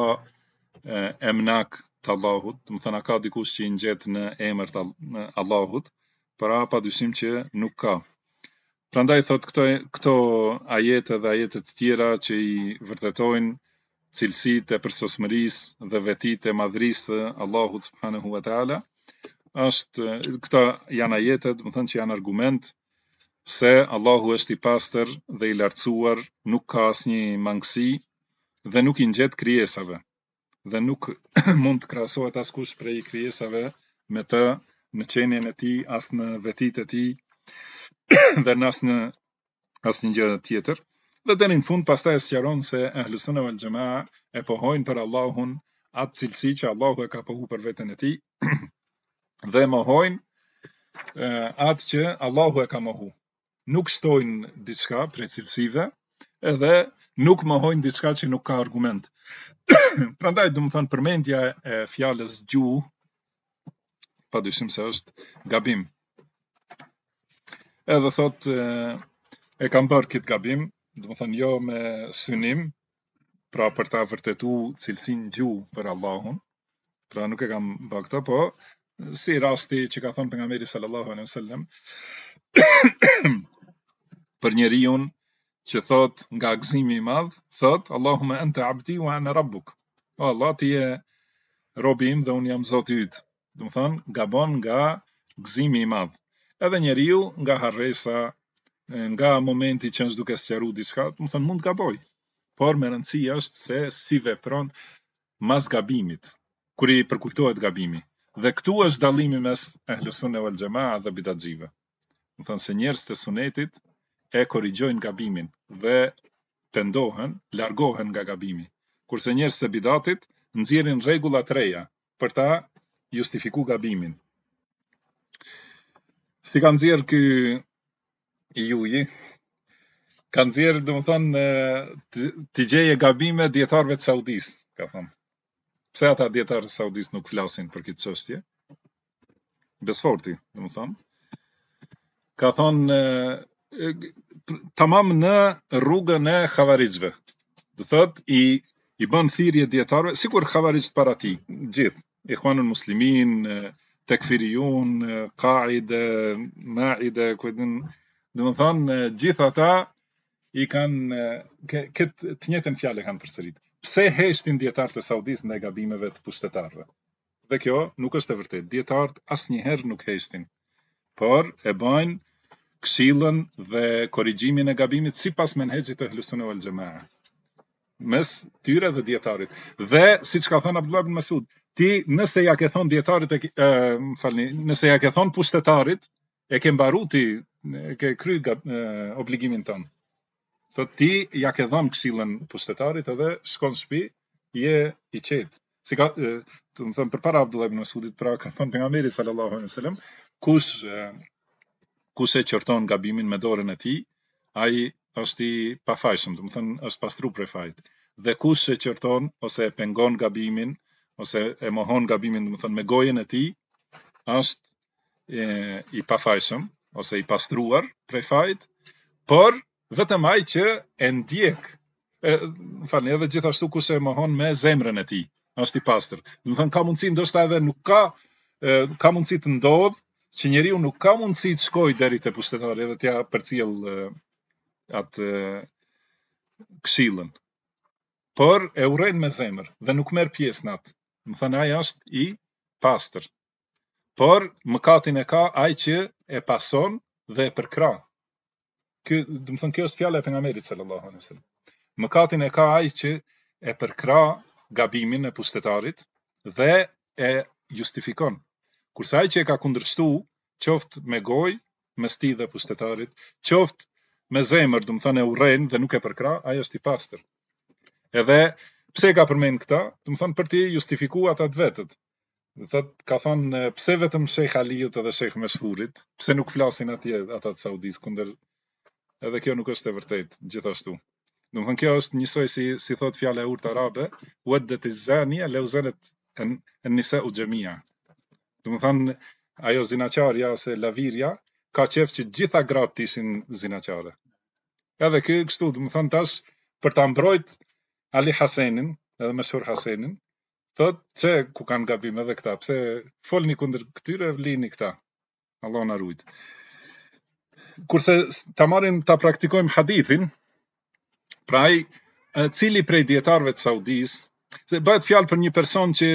emnak të Allahut, do thënë ka dikush që i ngjet në emër të Allahut, pra padyshim që nuk ka. Prandaj thot këto ajete dhe ajetet të tjera që i vërtetojnë cilësitë e përsosmërisë dhe vetitë e madhërisë të Allahut subhanahu wa taala, këta janë ajete, do të thënë që janë argument se Allahu është i pastër dhe i lartësuar, nuk ka asnjë mangësi dhe nuk i ngjet krijesave, dhe nuk mund të krahasohet askush prej krijesave me të në qenien e tij, as në vetitë e tij dhe në asnjë gjë tjetër. Dhe deri në fund pastaj e sqaron se Ahlus Sunna wal Jamaa e pohojnë për Allahun atë cilësi që Allahu e ka pohu për veten e tij dhe mohojnë atë që Allahu e ka mohu. Nuk shtojnë diçka prej cilësive, edhe nuk mohojnë diçka që nuk ka argument. Prandaj do të thënë përmendja e fjalës gjuhë padyshim se është gabim. Edhe thot e kam bërë këtë gabim, do të thënë jo me synim, pra për ta vërtetuar cilësinë gjuhë për Allahun, pra nuk e kam bërë këtë, po si rasti që ka thënë pejgamberi sallallahu alaihi wasallam për njeriu që thot nga gëzimi i madh, thot Allahumma anta abdi wa ana rabbuk. O Allah, ti je robi im dhe un jam Zoti yt. Do të thënë gabon nga gëzimi i madh. Edhe njeriu nga harresa, nga momenti që është duke sqaruar diçka, do të thënë mund të gaboj. Por me rëndësi është se si vepron mas gabimit, kur i përkujtohet gabimi. Dhe këtu është dallimi mes Ahlus Sunne wal Jamaa dhe bidatxive. Do thënë se njerëzit e sunetit e korrigjojnë gabimin dhe pendohen, largohen nga gabimi. Kurse njerëzit e bidatit nxjerrin rregulla të reja për ta justifikuar gabimin. Si ka nxjerr ky i juji, ka nxjerr, do të thonë, të gjeje gabime dietarëve të Saudis, ka thënë. Pse ata dietarë të Saudis nuk flasin për këtë çështje? Besforti, do të thonë. Ka thonë tamam në rrugën e xhavarixhve. Do thotë i bën thirrje dietarëve, sikur xhavarixht para tij, gjithë, Ikhwanul Muslimin, Tekfiriyun, Qaide, Maide, do të thonë gjithë ata i kanë këtë të njëjtën fjalë kanë përsëritur. Pse heshtin dietarët e Saudis ndaj gabimeve të pushtetarëve? Dhe kjo nuk është e vërtetë. Dietarët asnjëherë nuk heshtin, por e bajnë këshillën dhe korrigjimin e gabimit sipas menhexhit të Ahlus Sunne wal Jamaa, mes tyre dhe dietarit. Dhe siç ka thënë Abdullah ibn Mas'ud, ti nëse ja ke thon dietarit nëse ja ke thon pushtetarit, e ke mbaruar ti, ke kry obligimin tënd. Thot ti ja ke dhënë këshillën pushtetarit edhe shkon në shtëpi, je i qetë. Si ka, do të them përpara Abdullah ibn Mas'udit, pra ka thënë pejgamberi sallallahu alaihi wasallam, kush e qorton gabimin me dorën e tij, ai është i pafajshëm, do të thënë është pastru prej fajit. Dhe kush e qërton ose e pengon gabimin ose e mohon gabimin, do të thënë me gojen e tij, është i pafajshëm ose i pastruar prej fajit, por vetëm ai që e ndjek, falni, edhe gjithashtu kush e mohon me zemrën e tij, është i pastër. Do të thënë ka mundësi ndoshta edhe nuk ka mundësi të ndodh që njeriu nuk ka mundësi të shkojë deri te pushtetari edhe t'ja përcjell atë këshillën. Por e urren me zemër dhe nuk merr pjesë në atë. Do të thënë ai është i pastër. Por mëkatin e ka ai që e pason dhe e përkrah. Do të thënë kjo është fjala e pejgamberit sallallahu alaihi wasallam. Mëkatin e ka ai që e përkrah gabimin e pushtetarit dhe e justifikon. Kurse ai që e ka kundërshtu, qoftë me gojë, mes tij dhe pushtetarit, qoftë me zemër, do të thënë e urren dhe nuk e përkrah, ai është i pastër. Edhe pse ka përmend këta? Do të thënë për të justifikuar ata të vetët. Ka thonë pse vetëm Sheikh Aliut edhe Sheikh Meshhurit, pse nuk flasin atje ata të Saudis kundër, edhe kjo nuk është e vërtetë gjithashtu. Do të thënë kjo është njësoj si thot fjala e urtë arabe, waddat az-zaniya law zanat an-nisa'u jami'a. Do të thënë ajo zinaçarja ose lavirja ka qef që gjitha gratë ishin zinaçare. Edhe kjo kështu, do të thënë tash për ta mbrojt Ali Hasenin, edhe Meshhur Hasenin, thot që ku kanë gabim edhe këta, pse folni kundër këtyre vlini këta. Allah na ruaj. Kurse ta praktikojmë hadithin, pra ai cili prej dietarëve të Saudis, se bëhet fjalë për një person që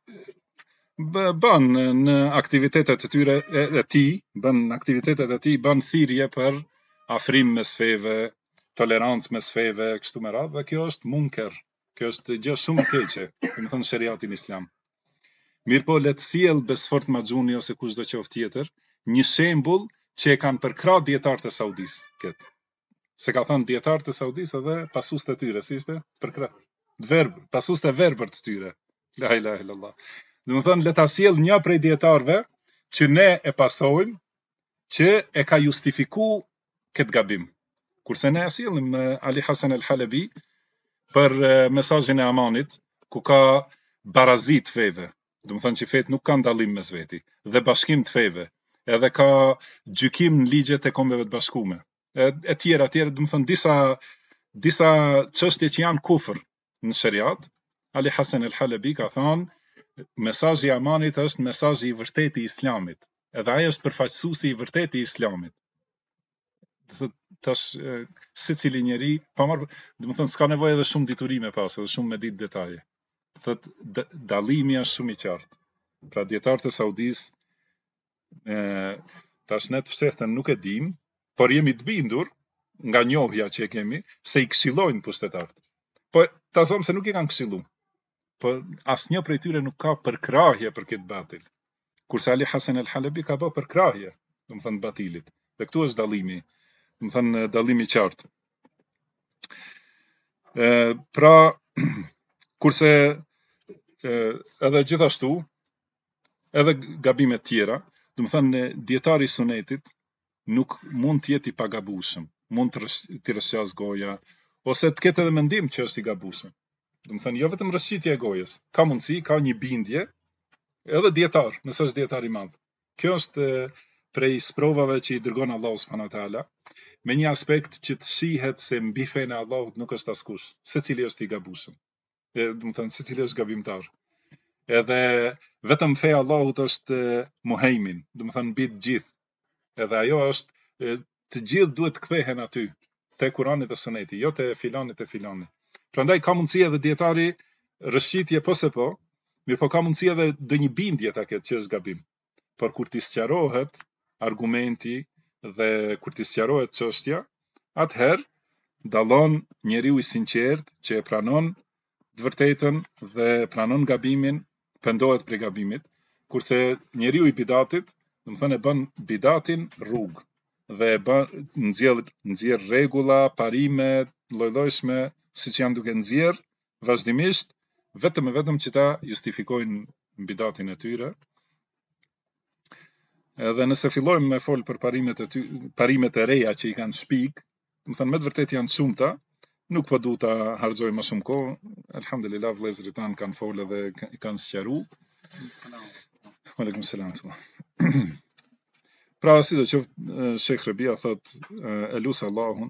bën në aktivitetet e tyre e tij, bën thirrje për afrim mes feve, tolerancë mes feve, kështu me radhë, dhe kjo është munker. Kjo është gjë shumë e keqe, do të thënë sheriatin islam. Mirpo le të sjell Besfort Maxhuni ose kushdo qoftë tjetër, një shembull që e kanë përkrah dietarët e Saudis këtë. Se ka thënë dietarët e Saudis edhe pasuestë e tyre, si ishte? Përkrah. Pasuestë e verbër të tyre. La ilaha illallah. Do të thënë le ta sjell një prej dietarëve që ne e pasojmë, që e ka justifikuar këtë gabim. Kurse ne sjellim Ali Hasan al-Halabi për mesazhin e amanit, ku ka barazit feve, do të thënë që fet nuk kanë dallim mes veti, dhe bashkim të feve, edhe ka gjykim në ligjet e kombeve të bashkuara. E tjera, do të thënë disa çështje që janë kufër në sheriat. Ali Hasan al-Halabi ka thënë mesazhi i amanit është mesazhi i vërtetë i islamit, edhe ai është përfaqësuesi i vërtetë i islamit. Tash secili njeri do të thënë s'ka nevojë edhe shumë dituri me pas, edhe shumë me ditë detaje. Thot dallimi është shumë i qartë. Pra dietarët e Saudis tash ne të fshehtën nuk e dim, por jemi të bindur nga njohja që e kemi se i këshillojnë pushtetarët. Po ta them se nuk i kanë këshilluar. Po asnjë prej tyre nuk ka përkrahje për këtë batil. Kurse Ali Hasan al-Halabi ka bërë përkrahje, do të thënë batilit. Dhe këtu është dallimi. Do të thënë dallimi i qartë. Pra kurse edhe gjithashtu edhe gabimet tjera, do të thënë dietari i sunetit nuk mund të jetë i pagabueshëm, mund të rrëshqas goja ose të ketë edhe mendim që është i gabueshëm. Do të thënë jo vetëm rrëshqitje e gojës, ka mundësi, ka një bindje, edhe dietar, nëse është dietar i madh. Kjo është prej sprovave që i dërgon Allahu subhanahu wa taala, me një aspekt që të shihet se mbi fenë e Allahut nuk është askush, secili është i gabueshëm. Do të thënë secili është gabimtar. Edhe vetëm feja e Allahut është muhejmin, do të thënë mbi të gjithë. Edhe ajo është të gjithë duhet të kthehen aty, te Kurani dhe Suneti, jo te filani te filani. Prandaj ka mundësi edhe dietari rrëshqitje po se po, mirëpo ka mundësi edhe ndonjë bindje ta ketë që është gabim. Por kur t'i sqarohet argumenti dhe kur t'i sqarohet çështja, atëherë dallon njeriu i sinqert që e pranon të vërtetën dhe pranon gabimin, pendohet prej gabimit, kurse njeriu i bidatit, do të thënë e bën bidatin rrugë dhe nxjerr rregulla, parime lloj-llojshme, siç janë duke nxjerr vazhdimisht vetëm që ta justifikojnë bidatin e tyre. Edhe nëse fillojmë me fol për parimet e reja që i kanë shpik, më thënë me të vërtet janë shumëta, nuk po du ta harxoj më shumë kohë. Alhamdulillah vëllezërit tanë kanë folë dhe kanë sqaru. Aleikum selam. Pra si do qoftë Sheikh Rabia thot e lusë Allahun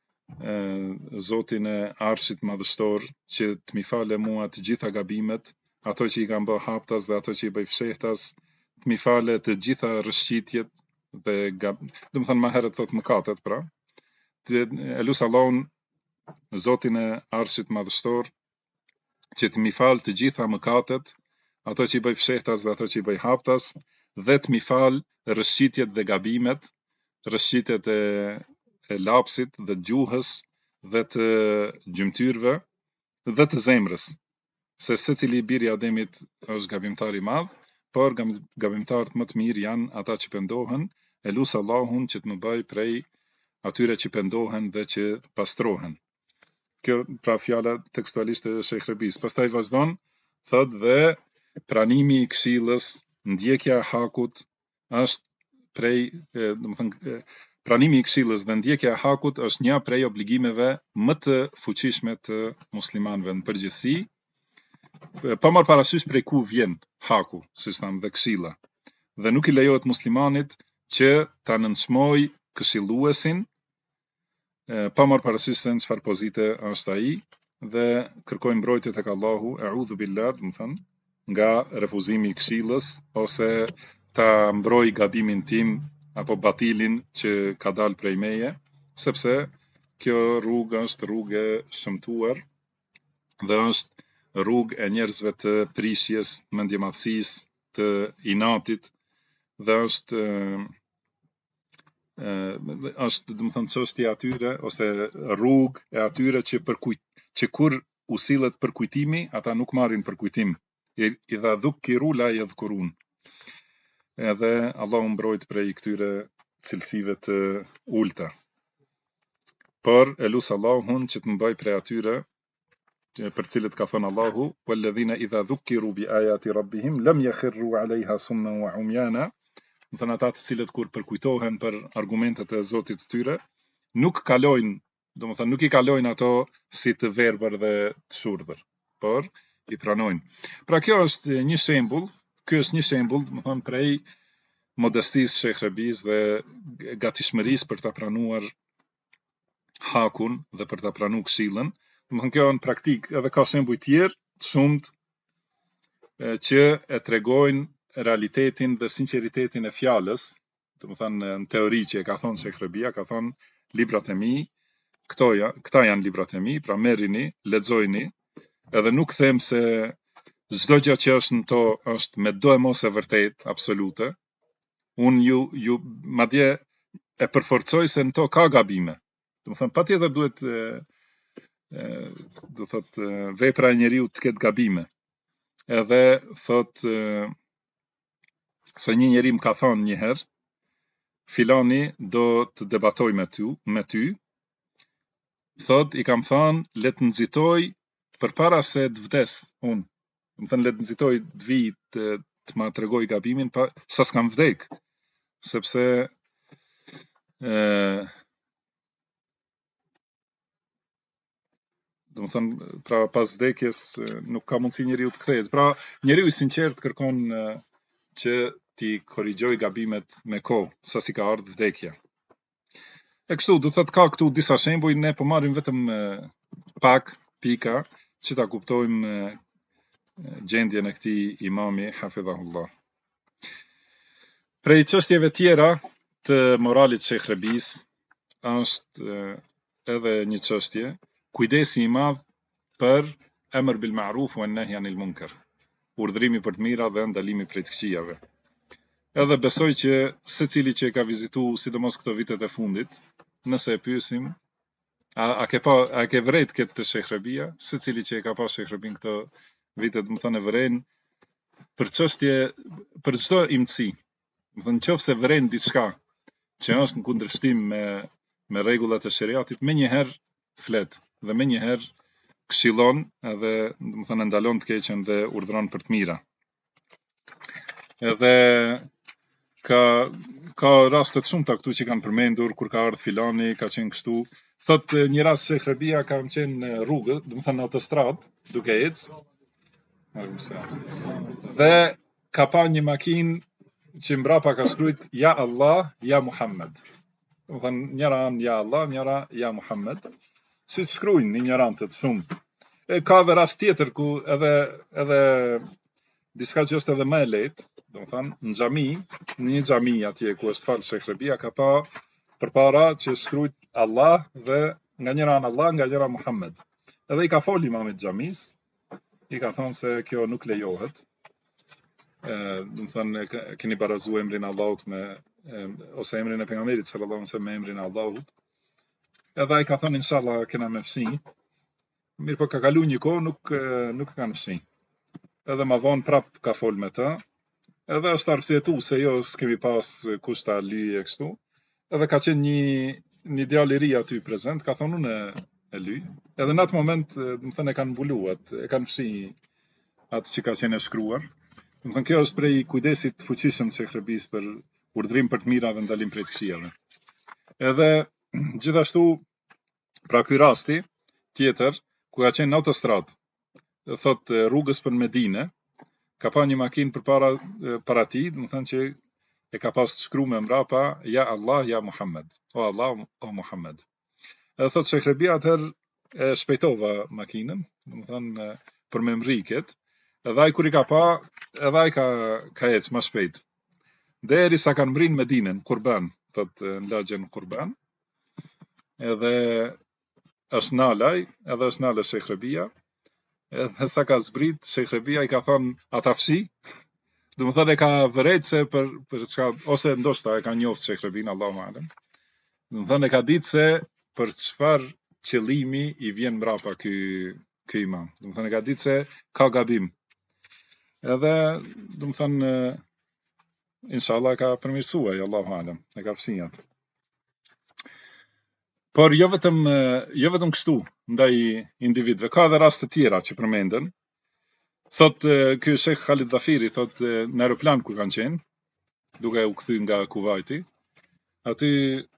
Zotin e Arshit Madhështor që të mi fale mua të gjitha gabimet, ato që i kanë bë haptas dhe ato që i bëj fshehtas, të mi fale të gjitha rëshqitjet dhe do të thënë më herët thot mëkatet, pra. E lusë Allahun Zotin e Arshit Madhështor që të mi fal të gjitha mëkatet, ato që i bëj fshehtas dhe ato që i bëj haptas, dhe të mi fal rëshqitjet dhe gabimet, rëshqitjet e lapsit dhe gjuhës dhe të gjymtyrve dhe të zemrës, se secili biri i Ademit është gabimtar i madh, por gabimtarët më të mirë janë ata që pendohen. E lusë Allahun që të më bëj prej atyre që pendohen dhe që pastrohen. Kjo pra fjala tekstualisht e Sheikh Rabis. Pastaj vazhdon, thot dhe pranimi i këshillës, ndjekja e hakut është prej, pranimi i këshillës dhe ndjekja e hakut është një prej obligimeve më të fuqishme të muslimanëve në përgjithësi, pa marrë parasysh prej ku vjen haku, si thamë, dhe këshilla. Dhe nuk i lejohet muslimanit që ta nënçmoj këshilluesin, pa marrë parasysh se në çfarë pozite është ai, dhe kërkoj mbrojtje tek Allahu, e'udhu billah, do të thënë, nga refuzimi i këshillës ose ta mbroj gabimin tim apo batilin që ka dalë prej meje, sepse kjo rrugë është rrugë e shëmtuar dhe është rrugë e njerëzve të prishjes, mendjemadhësisë, të inatit dhe është do të thënë çështja e atyre ose rrugë e atyre që kur u sillet përkujtimi, ata nuk marrin përkujtim. Idha dhukiru la yadhkurun. Edhe Allahu mbrojt prej këtyre cilësive të ulta. Por e lusë Allahun që të më bëj prej atyre për cilët ka thënë Allahu walladhina idha dhukiru bi ayati rabbihim lam yakhirru alayha summan wa umyana, do thënë ata të cilët kur përkujtohen për argumentet e Zotit të tyre, nuk kalojnë, domethënë nuk i kalojnë ato si të verbër dhe të shurdhër, por i pranojnë. Pra kjo është një shembull, domethënë prej modestisë Sheikh Rabis dhe gatishmërisë për ta pranuar hakun dhe për ta pranuar këshillën. Domethënë kjo në praktik edhe ka shembuj tjerë të shumt që e tregojnë realitetin dhe sinqeritetin e fjalës, domethënë në teori që e ka thonë Sheikh Rabia, ka thonë librat e mi, këta janë librat e mi, pra merrini, lexojini, edhe nuk them se çdo gjë që është në to është me do e mos e vërtet absolute. Unë ju madje e përforcoj se në to ka gabime. Domethënë patjetër duhet do thot vepra e njeriu të ketë gabime. Edhe thot se një njeri më ka thonë një herë, filani do të debatoj me ty, thot i kam thonë le të nxitoj përpara se të vdes unë. Do të thënë le të nxitoj të vi të ma tregoj gabimin sa s'kam vdek, sepse do të thënë pra pas vdekjes nuk ka mundësi njeriu të kthehet. Pra njeriu i sinqert kërkon që ti korrigjoj gabimet me kohë, sa si ka ardhur vdekja. E kështu, do thot ka këtu disa shembuj, ne po marrim vetëm pak pika që ta kuptojmë gjendjen e këtij imami hafidhahullah. Prej çështjeve tjera të moralit Sheikh Rabis është edhe një çështje, kujdesi i madh për emër bil ma'ruf wa nahy anil munkar, urdhrimi për të mira dhe ndalimi prej të këqijave. Edhe besoj që secili që e ka vizituar sidomos këto vitet e fundit, nëse e pyesim a ke vërejt këtë të Sheikh Rabia, secili që e ka pas Sheikh Rabin këto vitet, më thënë e vëren për çështje, për çdo imtësi. Më thënë nëse vëren diçka që është në kundërshtim me rregullat e shariatit, menjëherë flet dhe menjëherë këshillon edhe më thënë ndalon të keqen dhe urdhron për të mira. Edhe ka raste të shumta këtu që kanë përmendur kur ka ardhur filani, ka qenë kështu. Thot një rast se Shehrebia ka qenë në rrugë, do të thënë në autostradë, duke ecë. Dhe ka pa një makinë që mbrapa ka shkruajt Ja Allah, Ja Muhammed. Do të thënë njëra anë Ja Allah, njëra Ja Muhammed. Si shkruajnë ignorantët shumë. Ka dhe rast tjetër ku edhe diçka që është edhe më e lehtë, do të thënë në xhami, në një xhami atje ku është falë Shehrebia ka pa përpara që shkruajt Allah dhe nga njëra anë Allah, nga njëra Muhammed. Edhe i ka fol imamit xhamis, i ka thonë se kjo nuk lejohet. Do të thënë keni barazuar emrin Allahut me ose emrin e pejgamberit sallallahu alaihi wasallam me emrin e Allahut. Edhe ai ka thonë inshallah kena me fsi. Mirë po ka kalu një kohë nuk kanë fsi. Edhe ma vonë prap ka fol me të. Edhe është arsyetu se jo s'kemi pas kush ta lyje kështu. Edhe ka qenë një djalë i ri aty prezent, ka thonë unë e lyj. Edhe në atë moment, do të thënë e kanë mbuluar, e kanë fshi atë që ka qenë e shkruar. Do të thënë kjo është prej kujdesit të fuqishëm të Shehrebis për urdhrim për të mira dhe ndalim prej të këqijave. Edhe gjithashtu pra ky rasti tjetër ku ka qenë në autostradë, thot rrugës për Medinë, ka pa një makinë para tij, do të thënë që e ka pas shkruar me mbrapa Ja Allah, Ja Muhammed. O Allah, o Muhammed. Edhe thot Shehrebia atëherë e shpejtova makinën, do të thënë për me mriket, edhe ai kur i ka pa, edhe ai ka ecë më shpejt. Derisa kanë mbrin Medinën, Kurban, thot në lagjen Kurban. Edhe është nalaj, edhe është nalë Shehrebia. Edhe sa ka zbrit, Shehrebia i ka thonë ata fshi, do të thënë e ka vërejt se për çka, ose ndoshta e ka njoft Shehrebin, Allahu alem. Do të thënë e ka ditë se për çfarë qëllimi i vjen mbrapa ky imam. Do të thënë e ka ditë se ka gabim. Edhe do të thënë inshallah ka përmirësuar, Allahu alem, e ka fshi atë. Por jo vetëm kështu ndaj individëve, ka edhe raste tjera që përmenden. Thot ky Sheikh Khalid Dhafiri, thot në aeroplan kur kanë qenë, duke u kthy nga Kuwaiti, aty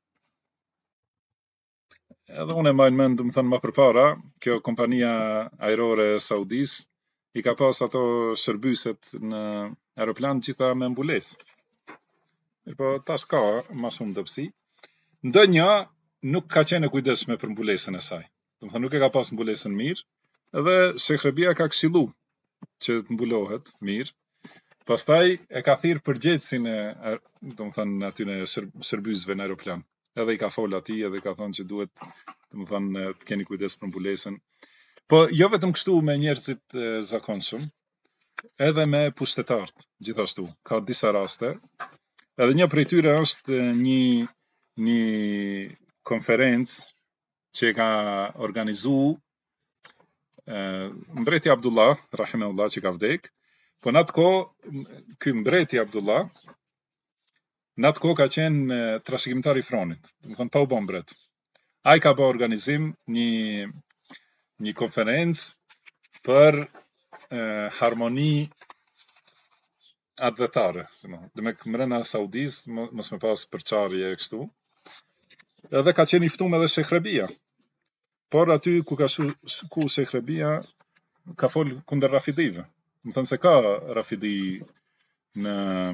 edhe unë e mbaj mend, do të thënë më përpara, kjo kompania ajrore e Saudis i ka pas ato shërbyset në aeroplan gjitha me mbulesë. Po tash ka më shumë dobësi. Ndonjë nuk ka qenë e kujdesshme për mbulesën e saj. Do të thënë nuk e ka pas mbulesën mirë, edhe Shehrebia ka këshillu që të mbulohet mirë. Pastaj e ka thirrë përgjegjësin do të thënë aty në shërbysëve në aeroplan. Edhe i ka fol atij, edhe ka thonë që duhet, do të thënë të keni kujdes për mbulesën. Po jo vetëm kështu me njerëzit zakonshëm, edhe me pushtetarët gjithashtu. Ka disa raste. Edhe një prej tyre është një konferencë që ka organizuar mbreti Abdullah, rahimahullah, që ka vdek, po në atë kohë, ky mbreti Abdullah, në atë kohë ka qenë trashëgimtar i fronit, do të thënë pa u bë mbret. Ai ka bë organizim një konferencë për harmoni advetare, dhe me mrena Saudis, mos me pas përçarje kështu. Edhe ka qenë i ftuar edhe Shehrebia. Por aty ku Shehrebia ka fol kundër rafidive. Do të thënë se ka rafidi në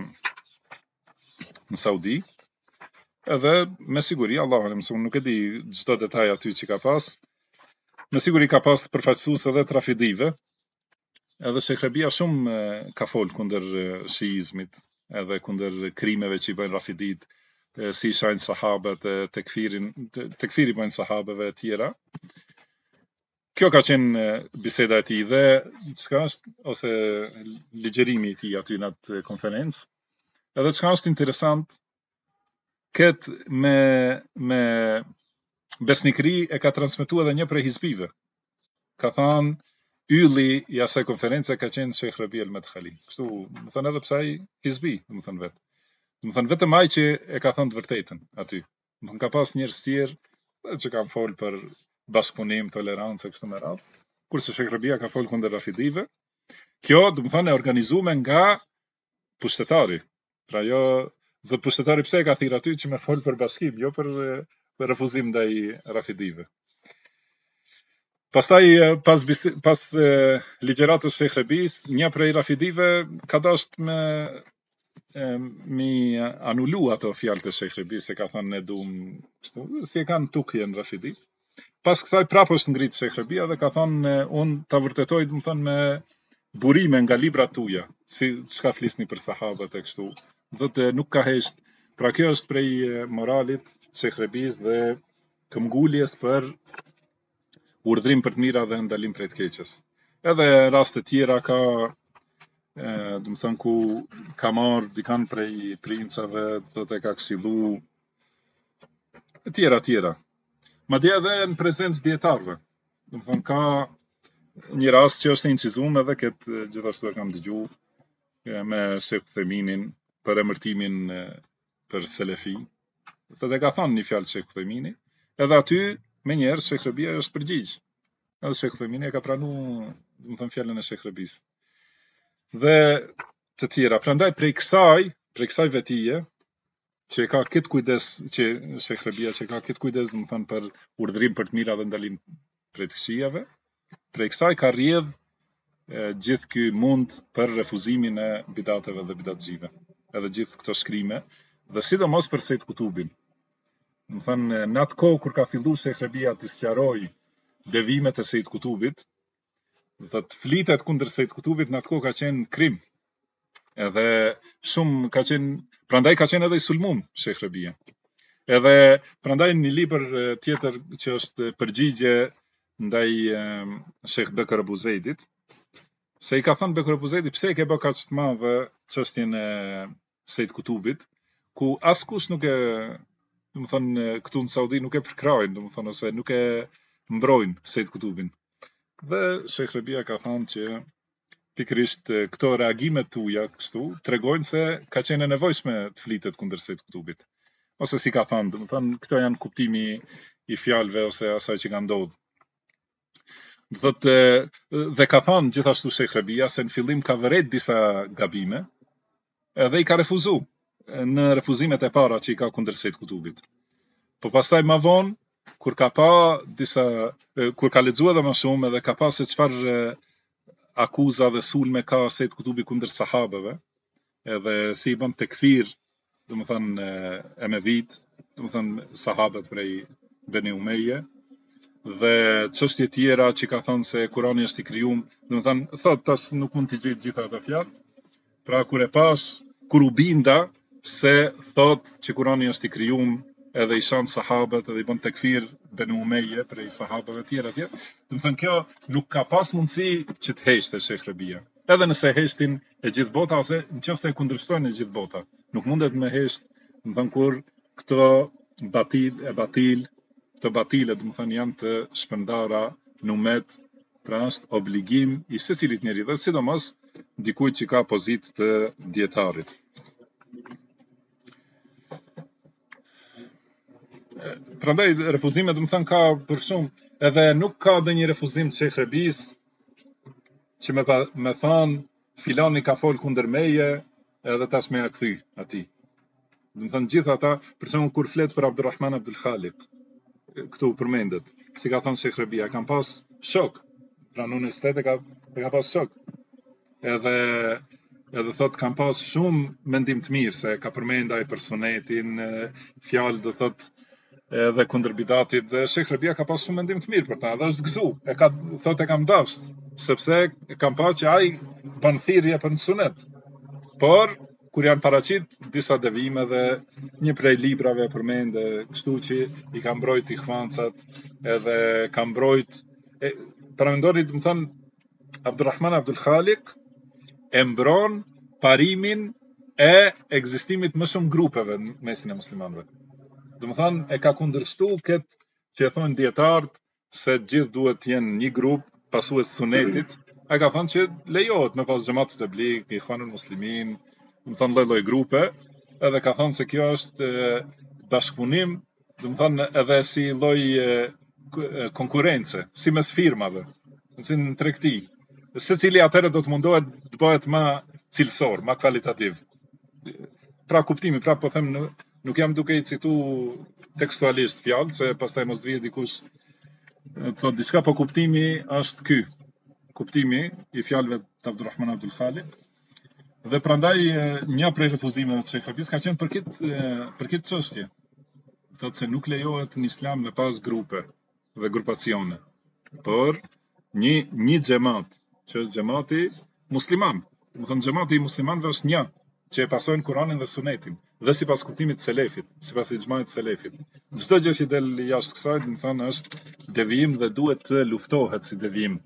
Saudi. Edhe me siguri, Allahu alem, se unë nuk e di çdo detaj aty që ka pas. Me siguri ka pas përfaqësues edhe të rafidive. Edhe Shehrebia shumë ka fol kundër shiizmit, edhe kundër krimeve që i bëjnë rafidit, si shajnë sahabët, tekfiri bëjnë sahabëve e tjera. Kjo ka qenë biseda e tij dhe çka është ose ligjerimi i tij aty në atë konferencë. Edhe çka është interesant, këtë me besnikëri e ka transmetuar edhe një prej hizbive. Ka thënë ylli i asaj konferencë ka qenë Sheikh Rabi al-Madkhali. Kështu, do thënë edhe pse ai hizbi, do thënë vetë. Do thënë vetëm ai që e ka thënë të vërtetën aty. Do thënë ka pas njerëz tjerë që kanë fol për bashkëpunim, tolerancë kështu me radhë, kurse Sheikh Rabia ka fol kundër rafidive. Kjo, do të thënë, e organizuar nga pushtetari. Pra jo Dhe pushtetari pse e ka thirrë aty që me fol për bashkim, jo për refuzim ndaj rafidive. Pastaj pas ligjëratës së Sheikh Rebis, një prej rafidive ka dashur mi anulu ato fjalët e Sheikh Rebis, se ka thënë ne duam kështu, si e kanë tukjen rafidi. Pas kësaj prapë është ngrit Sheikh Rebia dhe ka thënë unë ta vërtetoj, domethënë me burime nga librat tuaja, si çka flisni për sahabët e kështu. Thotë nuk ka hesht. Pra kjo është prej moralit Sheikh Rebis dhe këmbguljes për urdhrim për të mira dhe ndalim prej të keqes. Edhe raste tjera ka, domethënë ku ka marrë dikan prej princave, thotë e ka këshillu e tjera. Madje edhe në prezencë dietarëve. Domethënë ka një rast që është incizuar edhe këtë gjithashtu e kam dëgjuar me Sheikh Theminin për emërtimin për Selefi. Thotë e ka thënë një fjalë Sheikh Themini, edhe aty menjëherë Sheikh Rebia është përgjigj. Edhe Sheikh Themini e ka pranuar, domethënë fjalën e Sheikh Rebis. Dhe të tjera. Prandaj prej kësaj vetije që ka këtë kujdes, që Sheikh Rebia që ka këtë kujdes, domethënë për urdhrim për të mira dhe ndalim prej të këqijave, prej kësaj ka rrjedh gjithë ky mund për refuzimin e bidateve dhe bidatxhive. Edhe gjithë këto shkrime, dhe sidomos për Sejt Kutubin. Domethënë në atë kohë kur ka filluar Sheikh Rebia të sqarojë devimet e Sejt Kutubit, dhe të flitet kundër Sejt Kutubit, në atë kohë ka qenë krim. Edhe shumë ka qenë, prandaj ka qenë edhe i sulmum Sheikh Rebia. Edhe prandaj një libër tjetër që është përgjigje ndaj Sheikh Bekër Abu Zeidit, se i ka thënë Bekër Abu Zeidi pse e ke bë kaq të madhe çështjen e Sejt Kutubit, ku askush nuk e, domethënë këtu në Saudi nuk e përkrajnë, domethënë ose nuk e mbrojnë Sejt Kutubin. Dhe Sheikh Rebia ka thënë që pikërisht këto reagimet tuaja kështu tregojnë se ka qenë e nevojshme të flitet kundër Sejt Kutubit. Ose si ka thënë, domethënë këto janë kuptimi i fjalëve ose asaj që ka ndodhur. Thotë dhe ka thënë gjithashtu Sheikh Rebia se në fillim ka vëret disa gabime, edhe i ka refuzuar në refuzimet e para që i ka kundër Sejt Kutubit. Po pastaj më vonë kur ka pa kur ka lexuar edhe më shumë edhe ka pa se çfarë akuza dhe sulme ka Sejt Kutubi kundër sahabeve, edhe si i bën tekfir, domethënë Emevit, domethënë sahabët prej Beni Umeje, dhe çështje tjera që ka thënë se Kurani është i krijuar, domethënë thotë tash nuk mund të gjej gjitha ato fjalë. Pra kur u binda se thotë që Kurani është i krijuar, edhe i shan sahabët, edhe i bën tekfir Beni Umeje prej sahabëve tjera. Domethënë kjo nuk ka pas mundësi që të heqte Sheikh Rebia. Edhe nëse heshtin e gjithë bota ose nëse e kundërshtojnë e gjithë bota, nuk mundet me hesht, domethënë kur këto batile, domethënë janë të shpërndara në umet, pra është obligim i secilit njeri dhe sidomos dikujt që ka pozitë të dietarit. Prandaj refuzime domethënë ka për shumë, edhe nuk ka ndonjë refuzim të Sheikh Rebis që me thënë filani ka fol kundër meje edhe tash me ja kthy atij. Domethënë gjithë ata, për shembull kur flet për Abdulrahman Abdul Khaliq, këtu përmendet, si ka thënë Sheikh Rebia, kam pas shok, pra në universitet e ka pas shok. Edhe thot kam pas shumë mendim të mirë se ka përmendaj për sunetin, fjalë do thot edhe kundër bidatit, dhe Sheikh Rebia ka pas shumë mendim të mirë për ta, edhe është gëzu, thot e kam dasht, sepse kam pa që ai bën thirrje për sunet. Por kur janë paraqit disa devime dhe një prej librave përmende kështu që i ka mbrojt ikhwancat, edhe ka mbrojt para mendoni, domethënë Abdulrahman Abdul Khaliq e mbron parimin e ekzistimit më shumë grupeve në mesin e muslimanëve. Domethënë e ka kundërshtu këtë që e thonë dietarët se gjithë duhet të jenë një grup pasues sunetit. Ai ka thënë që lejohet me pas xhamatul tabligh, Ikhwanul Muslimin, domethënë lloj grupe, edhe ka thënë se kjo është bashkëpunim, domethënë edhe si lloj konkurrence, si mes firmave, si në tregti. Secili atëherë do të mundohet të bëhet më cilësor, më kvalitativ. pra kuptimi, pra po them nuk jam duke I citu tekstualisht fjalë, se pastaj mos vijë dikush thot diçka, po kuptimi është ky. Kuptimi I fjalëve të Abdulrahman Abdul Khaliq. Dhe prandaj një prej refuzimeve të Sheikh Rabis ka qenë për këtë çështje. Thotë se nuk lejohet në Islam me pas grupe dhe grupacione, por një xhamat, që është xhamati musliman. Do të thonë xhamati I muslimanëve është një që e pasojnë Kur'anin dhe Sunetin, dhe sipas kuptimit të selefit, sipas ixhmait të selefit. Çdo gjë që del jashtë kësaj, do të thonë është devijim dhe duhet të luftohet si devijim.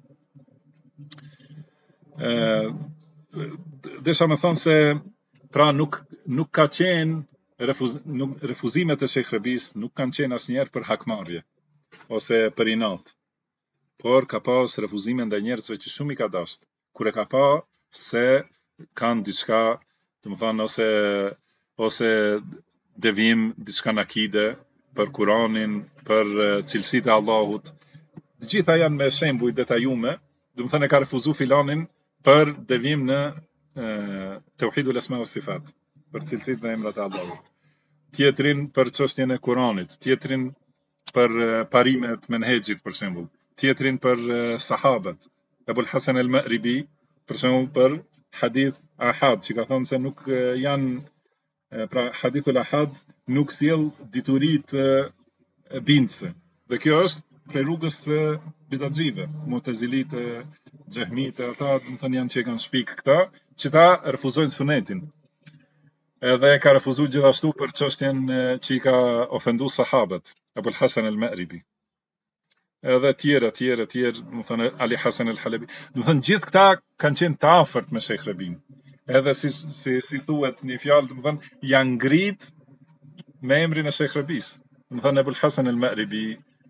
Desha me thonë se pra nuk ka qenë refuzimet e Sheikh Rabis nuk kanë qenë asnjëherë për hakmarrje ose për inat, por ka pas refuzime ndaj njerëzve që shumë I ka dashur, kur e ka pa se kanë diçka, domethënë ose devijim diçka në akide, për Kur'anin, për cilësitë e Allahut. Të gjitha janë me shembuj detajume, domethënë e ka refuzu filanin për devijim në tauhidul asma was sifat, për cilësitë dhe emrat e Allahut. Tjetrin për çështjen e Kur'anit, tjetrin për parimet menhexhit për shembull, tjetrin për sahabët. Abul Hasan al-Ma'ribi për shembull për hadith ahad, që ka thënë se nuk janë pra hadithul ahad nuk sjell diturit bindse. Dhe kjo është prej rrugës bidatxive, Mu'tazilit, Xehmit, ata do të thonë janë që kanë shpik këta, që ta refuzojnë sunetin. Edhe ka refuzuar gjithashtu për çështjen që I ka ofenduar sahabët, Abul Hasan al-Ma'ribi. Edhe tjerë, do të thonë Ali Hasan al-Halabi. Do të thonë gjithë këta kanë qenë të afërt me Sheikh Rabin. Edhe si thuhet një fjalë, do të thonë janë ngrit me emrin e Sheikh Rabis. Do të thonë Abul Hasan al-Ma'ribi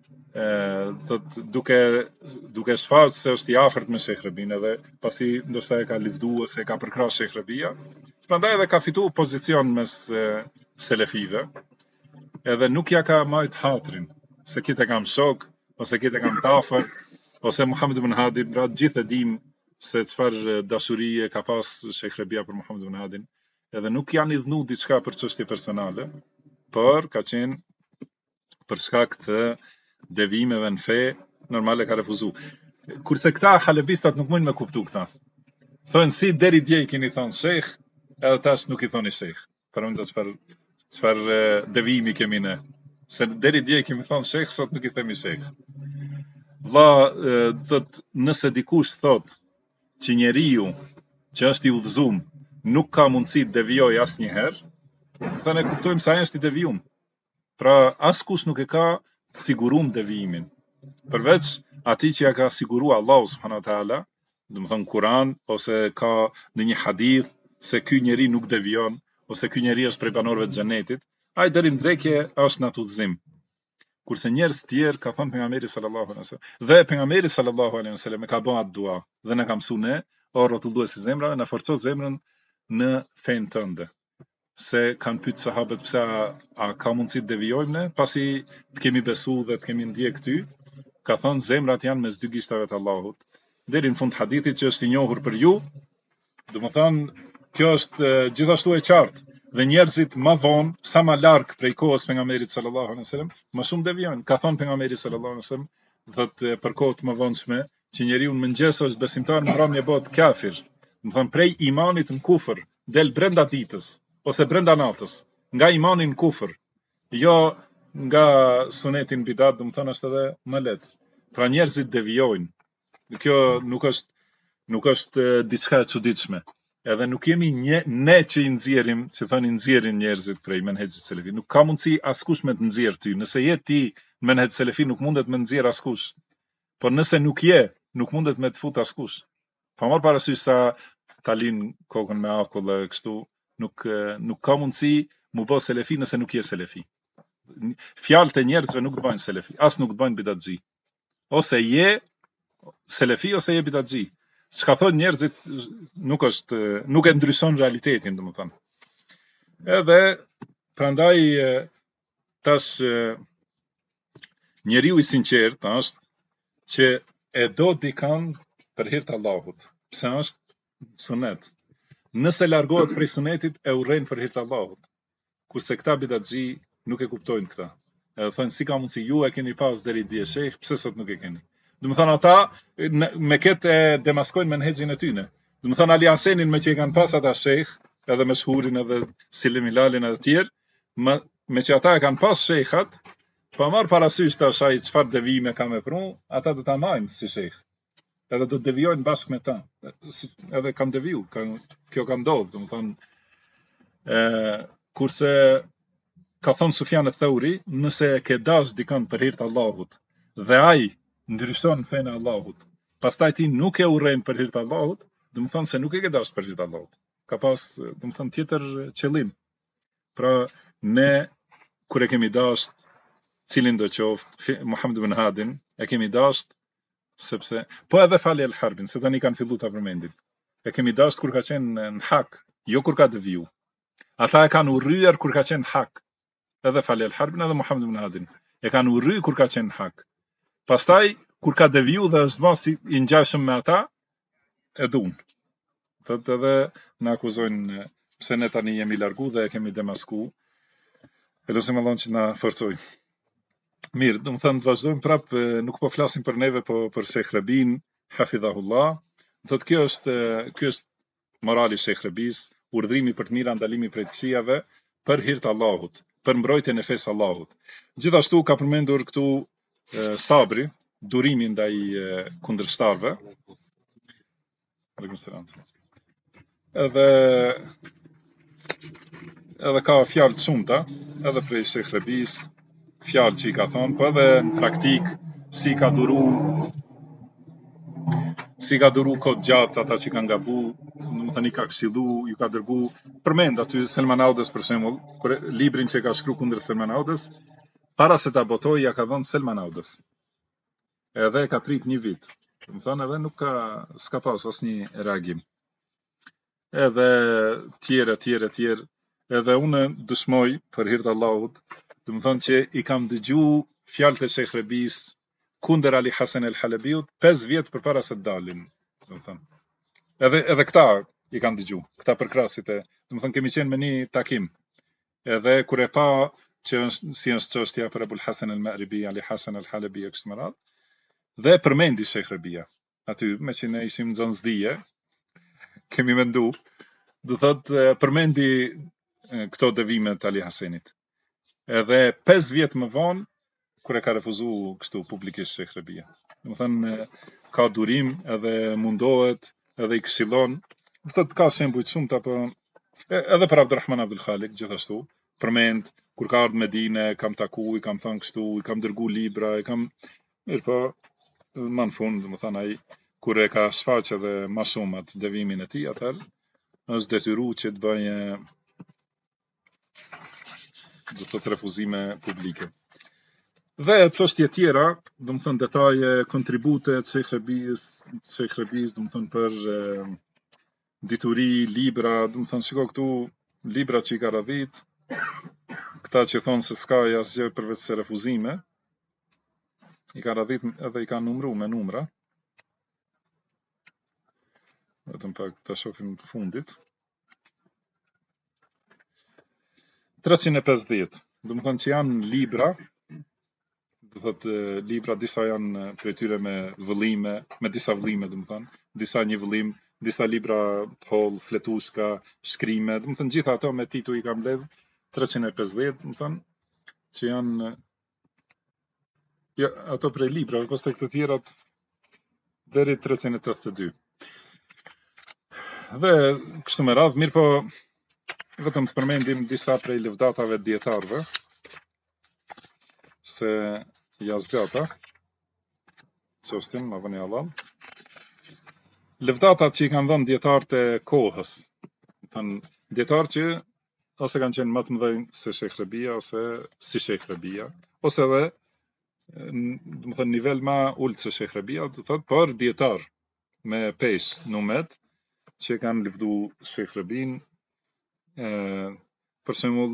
thot duke shfaqur se është I afërt me Sheikh Rabin, edhe pasi ndoshta e ka lëvduar ose e ka përkrahur Sheikh Rabia, prandaj edhe ka fituar pozicion mes selefive, edhe nuk ja ka marrë hatrin se kitë kam shok ose kitë kam të afërt, ose Muhammed ibn Hadi, pra gjithë e dim se çfarë dashurie ka pas Sheikh Rabia për Muhammed ibn Hadin, edhe nuk janë I dhënë diçka për çështje personale, por ka qenë për shkak të devimeve në fe, normale ka refuzu. Kurse këta halebistat nuk mund me kuptu këta. Thonë si deri dje I keni thonë Sheikh, edhe tash nuk I thoni Sheikh. Për më çfarë devimi kemi ne. Se deri dje kemi thonë Sheikh, sot nuk I themi Sheikh. Valla, thot, nëse dikush thot që njeriu që është I udhëzuar nuk ka mundësi të devijojë asnjëherë, thënë e kuptojmë se ai është I devijum. Pra askush nuk e ka sigurum devijimin. Përveç atij që ja ka sigurua Allahu subhanahu wa taala, do të thonë Kur'an ose ka në një hadith se ky njeri nuk devijon ose ky njeri është prej banorëve të xhenetit, ai deri në drekje është në udhëzim. Kurse njerëz tjerë ka thënë pejgamberi sallallahu alaihi wasallam, dhe pejgamberi sallallahu alaihi wasallam e ka bën atë dua dhe na ka mësuar ne, o rrotulluesi zemrave, na forco zemrën në fen tënde. Se kanë pyet sahabët pse a ka mundësi të devijojmë ne, pasi të kemi besu dhe të kemi ndjek ty, ka thënë zemrat janë mes dy gishtave të Allahut. Deri në fund hadithit që është I njohur për ju, do të thonë kjo është gjithashtu e qartë, dhe njerëzit më vonë, sa më larg prej kohës pejgamberit sallallahu alaihi wasallam, më shumë devijojnë. Ka thënë pejgamberi sallallahu alaihi wasallam, thotë për kohët më vonshme, që njeriu në mëngjes është besimtar, në mbrëmje bëhet kafir. Do të thonë prej imanit në kufër, del brenda ditës ose brenda natës, nga imani në kufër, jo nga sunetin bidat, do të thonë është edhe më lehtë. Pra njerëzit devijojnë. Kjo nuk është diçka e çuditshme. Edhe nuk jemi ne që I nxjerrim, si thoni nxjerrin njerëzit prej menhexhit selefi. Nuk ka mundësi askush me të nxjerr ty. Nëse je ti në menhexh selefi, nuk mundet me nxjerr askush. Por nëse nuk je, nuk mundet me të fut askush. Pa marr parasysh sa talin kokën me akull dhe kështu, nuk ka mundësi mu bë selefi nëse nuk je selefi. Fjalët e njerëzve nuk të bëjnë selefi, as nuk të bëjnë bidatxhi. Ose je selefi ose je bidatxhi. Çka thonë njerëzit nuk e ndryshon realitetin, domethënë. Edhe prandaj tash njeriu I sinqert është që e do dikan për hir të Allahut. Pse është sunet. Nëse largohet prej sunetit e urren për hir të Allahut. Kurse këta bidatxhi nuk e kuptojnë këta. Edhe thonë si ka mundsi ju e keni pas deri dje shejh, pse sot nuk e keni. Do të thonë ata me këtë e demaskojnë menhexhin e tyre. Do të thonë Ali Hasenin me që i kanë pas ata shejh, edhe me Shurin edhe Selim Hilalin edhe të tjerë, me që ata e kanë pas shejhat, pa marr parasysh tash ai çfarë devijime ka vepru, ata do ta majnë si shejh. Edhe do të devijojnë bashkë me ta. Edhe kanë deviju, kjo ka ndodhur, do të thonë kurse ka thonë Sufjan e-Thauri, nëse ke dash dikën për hir të Allahut dhe ai ndryshon fenë e Allahut, pastaj ti nuk e urren për hir të Allahut, do të thonë se nuk e ke dash për hir të Allahut. Ka pas, do të thonë tjetër qëllim. Pra ne kur e kemi dash cilin do qoftë Muhammed ibn Hadin, e kemi dash sepse po edhe falje el harbin, se tani kanë filluar ta përmendin. E kemi dash kur ka qenë në hak, jo kur ka deviju. Ata e kanë urryer kur ka qenë hak. Edhe falje el harbin edhe Muhammed ibn Hadin. E kanë urryer kur ka qenë hak. Pastaj kur ka deviju dhe është mos i ngjashëm me ata, e duan. Thotë edhe na akuzojnë pse ne tani jemi largu dhe e kemi demasku. E lutem Allahun që na forcoj. Mirë, do të thënë vazhdojmë prap, nuk po flasim për neve, po për Sheikh Rabin, hafidhahullah. Thotë ky është morali i Sheikh Rabis, urdhrimi për të mira, ndalimi prej të këqijave, për hir të Allahut, për mbrojtjen e fesë Allahut. Gjithashtu ka përmendur këtu sabri, durimi ndaj kundërshtarëve. Edhe ka fjalë të shumta, edhe prej Sheikh Rabis, fjalë që i ka thonë, po edhe në praktik si ka duru kod gjatë ata që kanë gabu, do të thënë i ka këshillu, ju ka dërgu, përmend aty Selman Audës për shembull, kur librin që ka shkruar kundër Selman Audës, para se ta botoj ja ka dhënë Selman Audës. Edhe ka prit një vit. Do të thënë edhe nuk s'ka pas asnjë reagim. Edhe tjerë, edhe unë dëshmoj për hir të Allahut, do të thonë që i kam dëgju fjalët e Sheikh Rabis kundër Ali Hasan el-Halabiut 5 vjet përpara se të dalin, do të thonë. Edhe këta i kam dëgju, këta përkrasit do të thonë kemi qenë me një takim. Edhe kur e pa që si është çështja për Abul Hasan el-Ma'ribi, Ali Hasan el-Halabi e kështu me radhë, dhe përmendi Sheikh Rabia. Aty me që ne ishim në zdije, kemi mendu, do thotë përmendi këto devime të Ali Hasenit. Edhe 5 vjet më vonë, kur e ka refuzu kështu publikisht Sheikh Rabia. Do thënë ka durim, edhe mundohet, edhe i këshillon. Do thotë ka shembuj të shumta, apo edhe për Abdulrahman Abdul Khalik gjithashtu, përmend kur ka ardhur në Medinë, kam taku, i kam thënë kështu, i kam dërgu libra, mirë po më në fund, do thënë ai kur e ka shfaq edhe më shumë atë devimin e tij, atëherë është detyruar që të bëjë do të thotë refuzime publike. Dhe çështje tjera, do të thënë detaje, kontribute të Sheikh Rabis, do të thënë për dituri, libra, do të thënë shiko këtu libra që i ka radhit, këta që thonë se s'ka asgjë përveç se refuzime, i ka radhit edhe i ka numru me numra. Vetëm pak ta shohim të fundit. 350, do të thënë që janë libra, do thotë libra, disa janë prej tyre me vëllime, me disa vëllime, do të thënë, disa një vëllim, disa libra të holl, fletushka, shkrime, do të thënë gjitha ato me titull i kam mbledh 350, do të thënë që janë ato prej libra, pastaj këto tjerat deri 382. Dhe kështu me radhë, mirë po vetëm të përmendim disa prej lëvdatave të dietarëve, se jazgjata, çështën më vënë Allah. Lëvdatat që i kanë dhënë dietarët e kohës, thënë dietarë që ose kanë qenë më të mëdhenj se Sheikh Rabia ose si Sheikh Rabia, ose edhe do të thënë nivel më ulët se Sheikh Rabia, do thotë për dietar me pesh numet që kanë lëvdu Sheikh Rabin, për shembull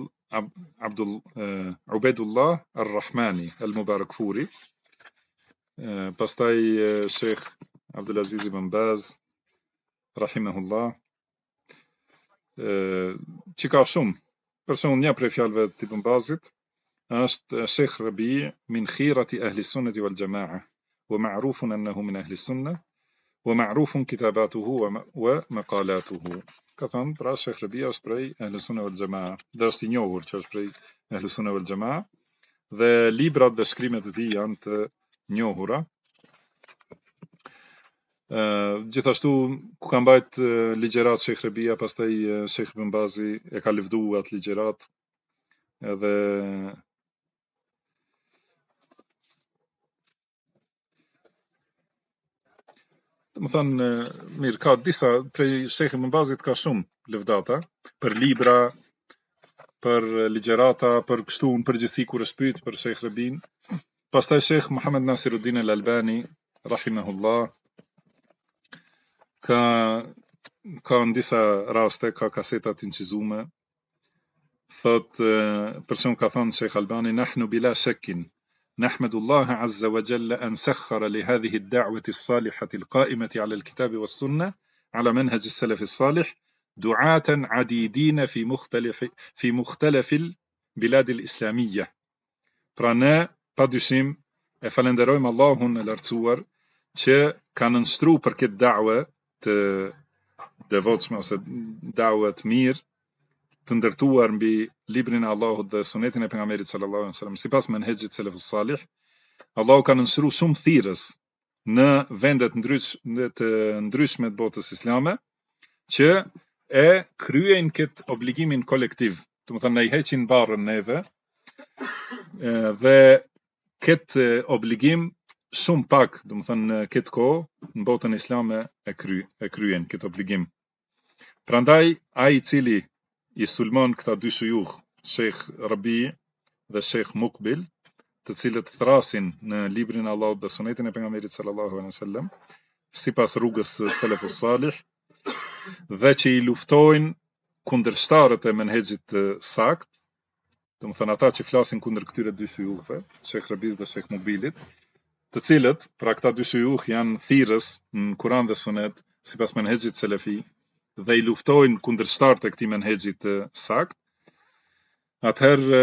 Ubaidullah Ar-Rahmani Al-Mubarakfuri, pastaj Sheikh Abdulaziz ibn Baz rahimahullah, që ka shumë. Për shembull, një prej fjalëve të Ibn Bazit është Sheikh Rabi' min khirati ahli sunnati wal jamaa wa ma'rufun annahu min ahli sunnah wa ma'rufun kitabatuhu wa maqalatuhu. Ka thënë pra Sheikh Rabi' është prej ahli sunnah wal jamaa, dhe është i njohur që është prej ahli sunnah wal jamaa, dhe librat dhe shkrimet e tij janë të njohura. Gjithashtu ku ka mbajt ligjerat Sheikh Rabia, pastaj Sheikh Ibn Bazi e ka lëvdu atë ligjerat, edhe më thënë, mirë, ka disa prej Sheikh Ibn Bazit, ka shumë lëvdata për libra, për ligjerata, për kështu në përgjithësi kur është pyet për Sheikh Rabin. Pastaj Sheikh Muhammad Nasiruddin Al-Albani rahimahullah ka në disa raste ka kaseta të incizume. Thot, për shembull ka thënë Sheikh Albani, nahnu bila shakkin nahmadullah azza wa jalla an sakhkhara li hadhihi ad-da'wati as-salihati al-qa'imati 'ala al-kitabi was-sunnah 'ala manhaj as-salaf as-salih du'atan 'adidin fi mukhtalif al-bilad al-islamiyah. Pra ne padyshim e falenderojmë Allahun e lartësuar që ka nënshtrua për këtë da'we të devotshme ose da'we të mirë, të ndërtuar mbi librin e Allahut dhe sunetin e pejgamberit sallallahu alaihi wasallam, sipas menhexhit salafus salih. Allahu ka nënshkruar shumë thirrës në vende të ndryshme të botës islame që e kryejnë këtë obligimin kolektiv, do të thënë ai heqin barrën neve, dhe këtë obligim shumë pak, do të thënë në këtë kohë në botën islame e kryen këtë obligim. Prandaj ai i cili i sulmon këta dy shujukh, Sheikh Rabi' dhe Sheikh Muqbil, të cilët thrasin në librin e Allahut dhe sunetin e pejgamberit sallallahu alaihi wasallam, sipas rrugës së salafus salih, dhe që i luftojnë kundërshtarët e menhexhit të sakt, do të thënë ata që flasin kundër këtyre dy shujukhve, Sheikh Rabis dhe Sheikh Muqbilit, të cilët, pra këta dy shujukh janë thirrës në Kur'an dhe Sunet sipas menhexhit selefi, dhe i luftojnë kundërshtarët e këtij menhexhi të sakt. Atëherë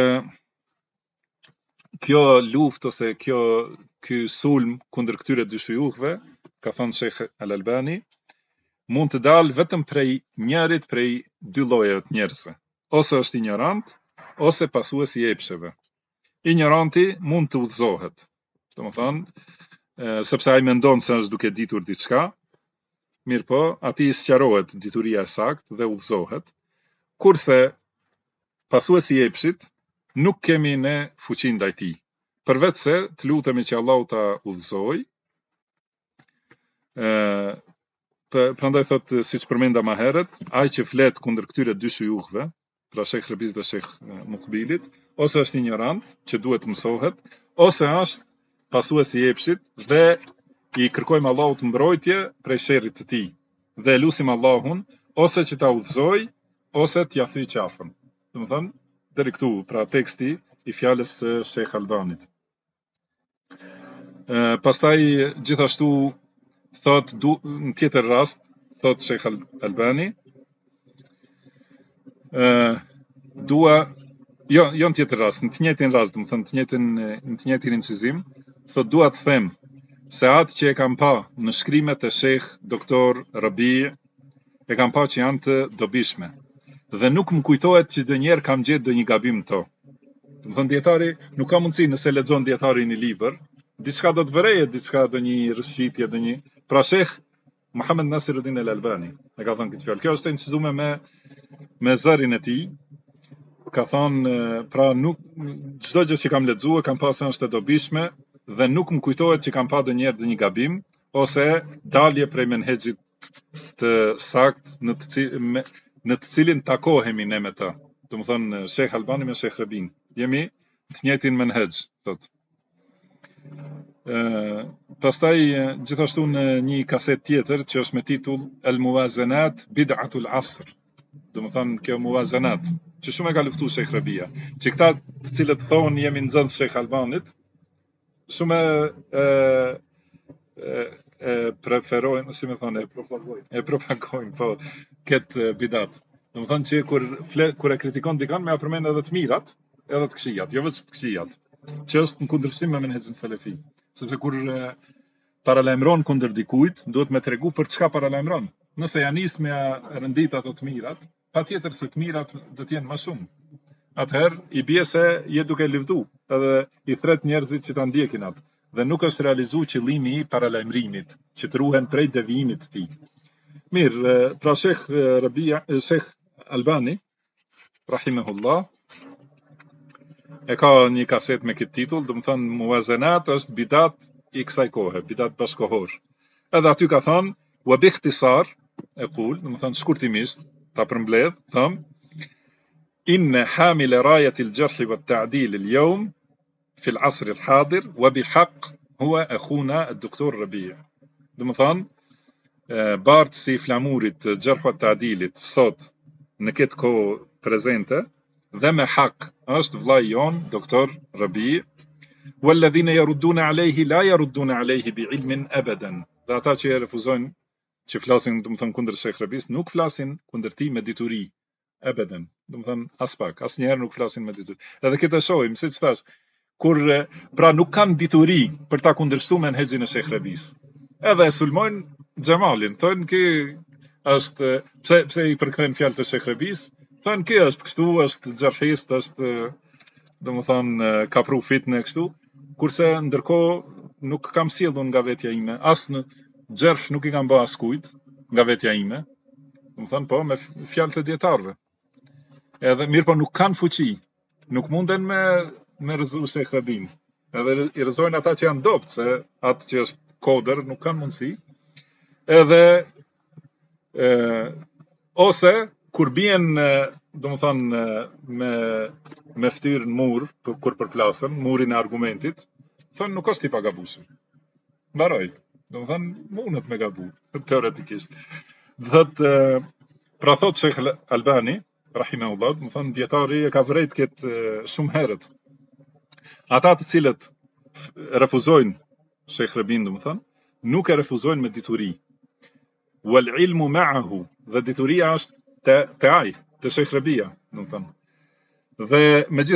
kjo luftë ose ky sulm kundër këtyre dy shujukhve, ka thënë Sheikh Al-Albani, mund të dalë vetëm prej njërit prej dy llojeve të njerëzve. Ose është ignorant, ose pasues i epsheve. Ignoranti mund të udhëzohet, domethënë, sepse ai mendon se është duke ditur diçka, mirë po, ati sqarohet dituria e saktë dhe udhëzohet, kurse pasuesi i epshit nuk kemi ne fuqi ndaj tij, përveç se të lutemi që Allahu ta udhëzoj. Prandaj thot, siç përmenda më herët, ai që flet kundër këtyre dy shujukhve, pra Sheikh Rabis dhe Sheikh Muqbilit, ose është ignorant që duhet mësohet, ose është pasuesi i epshit dhe i kërkojmë Allahut mbrojtje prej sherrit të tij, dhe lutim Allahun ose që ta udhëzoj, ose t'ia thyj qafën. Domethënë, deri këtu, pra teksti i fjalës së Sheikh Albanit. Pastaj gjithashtu thot, në tjetër rast, thot Sheikh Albani, jo në tjetër rast, në të njëjtin rast, domethënë në të njëjtin incizim, thot dua të them se atë që e kam pa në shkrimet e Sheikh Doktor Rabi' e kam pa që janë të dobishme, dhe nuk më kujtohet që ndonjëherë kam gjetë ndonjë gabim të to. Domethënë dietari nuk ka mundësi, nëse lexon dietari një libër, diçka do të vërejet, diçka ndonjë rëshqitje, ndonjë. Pra Sheikh Muhammad Nasiruddin Al-Albani e ka thënë këtë fjalë. Kjo është e incizuar me zërin e tij. Ka thënë, pra nuk çdo gjë që kam lexuar kam pasur është e dobishme, dhe nuk më kujtohet që kam pa ndonjëherë një gabim ose dalje prej menhexhit të sakt në të cilin takohemi ne me të. Domethënë Sheikh Albani me Sheikh Rabin jemi të njëjtin menhexh, thot. Pastaj gjithashtu në një kaset tjetër që është me titull El Muwazanat Bid'atul Asr, domethënë kjo muwazanat, që shumë e ka luftuar Sheikh Rabia, që këta të cilët thonë jemi nxënës Sheikh Albanit, shumë preferojnë, si më thonë, e propagojnë po këtë bidat. Domethënë që kur e kritikon dikon me përmend edhe të mirat, edhe të këqijat, jo vetëm të këqijat, që është në kundërshtim me menhexhin selefi. Sepse kur paralajmëron kundër dikujt, duhet me tregu për çka paralajmëron. Nëse ja nis me rëndit ato të mirat, patjetër se të mirat do të jenë më shumë. Atëherë i bie se je duke lëvdu, edhe i thret njerëzit që ta ndjekin atë, dhe nuk është realizuar qëllimi i paralajmërimit, që të ruhen prej devijimit të tij. Mirë, pra Sheikh Albani, rahimahullah, e ka një kaset me këtë titull, do të thënë Muwazenat është bidat i kësaj kohe, bidat bashkohor. Edhe aty ka thënë, wa bi ikhtisar, do të thënë shkurtimisht, ta përmbledh, thëm, إن حامل راية الجرح والتعديل اليوم في العصر الحاضر وبحق هو أخونا الدكتور ربيع. دمثان بارت سي فلامورة جرح والتعديل صوت نكت كو بريزنتا ذم حق أشت فلايون دكتور ربيع والذين يردون عليه لا يردون عليه بعلم أبدا. ذاتا që refuzojnë që flasin domethën kundër Sheikh Rabis, nuk flasin kundër tij me dituri. Ebeden, domethënë as pak, asnjëherë nuk flasin me dituri. Edhe këtë e shohim, siç thash, kur pra nuk kanë dituri për ta kundërshtuar menhexhin e Sheikh Rabis. Edhe e sulmojnë Xhamalin, thonë që është pse i përkthejnë fjalët e Sheikh Rabis, thonë që është kështu, është xharhist, është domethënë ka pru fitnë kështu, kurse ndërkohë nuk kam sjellur nga vetja ime, as në xherh nuk i kam bë askujt nga vetja ime. Domethënë po me fjalët e dietarëve. Edhe mirë po nuk kanë fuqi, nuk munden me rëzu Sheikh Rabin. Edhe i rëzojnë ata që janë dopt, se atë që është koder nuk kanë mundësi. Edhe ose kur bien domethënë me ftyrë në mur, kur përplasën, murin e argumentit, thonë nuk është i pagabueshëm. Mbaroj. Domethënë mundet me gabu, teoretikisht. Pra thot Sheikh Albani, rahimahullah, më thënë djetari e ka vrejt këtë shumë herët. Ata të cilët refuzojnë Sheikh Rabin, më thënë, nuk e refuzojnë me dituri. Wal ilmu ma'ahu, dhe dituria është te aj, te Sheikh Rabia, më thënë. Dhe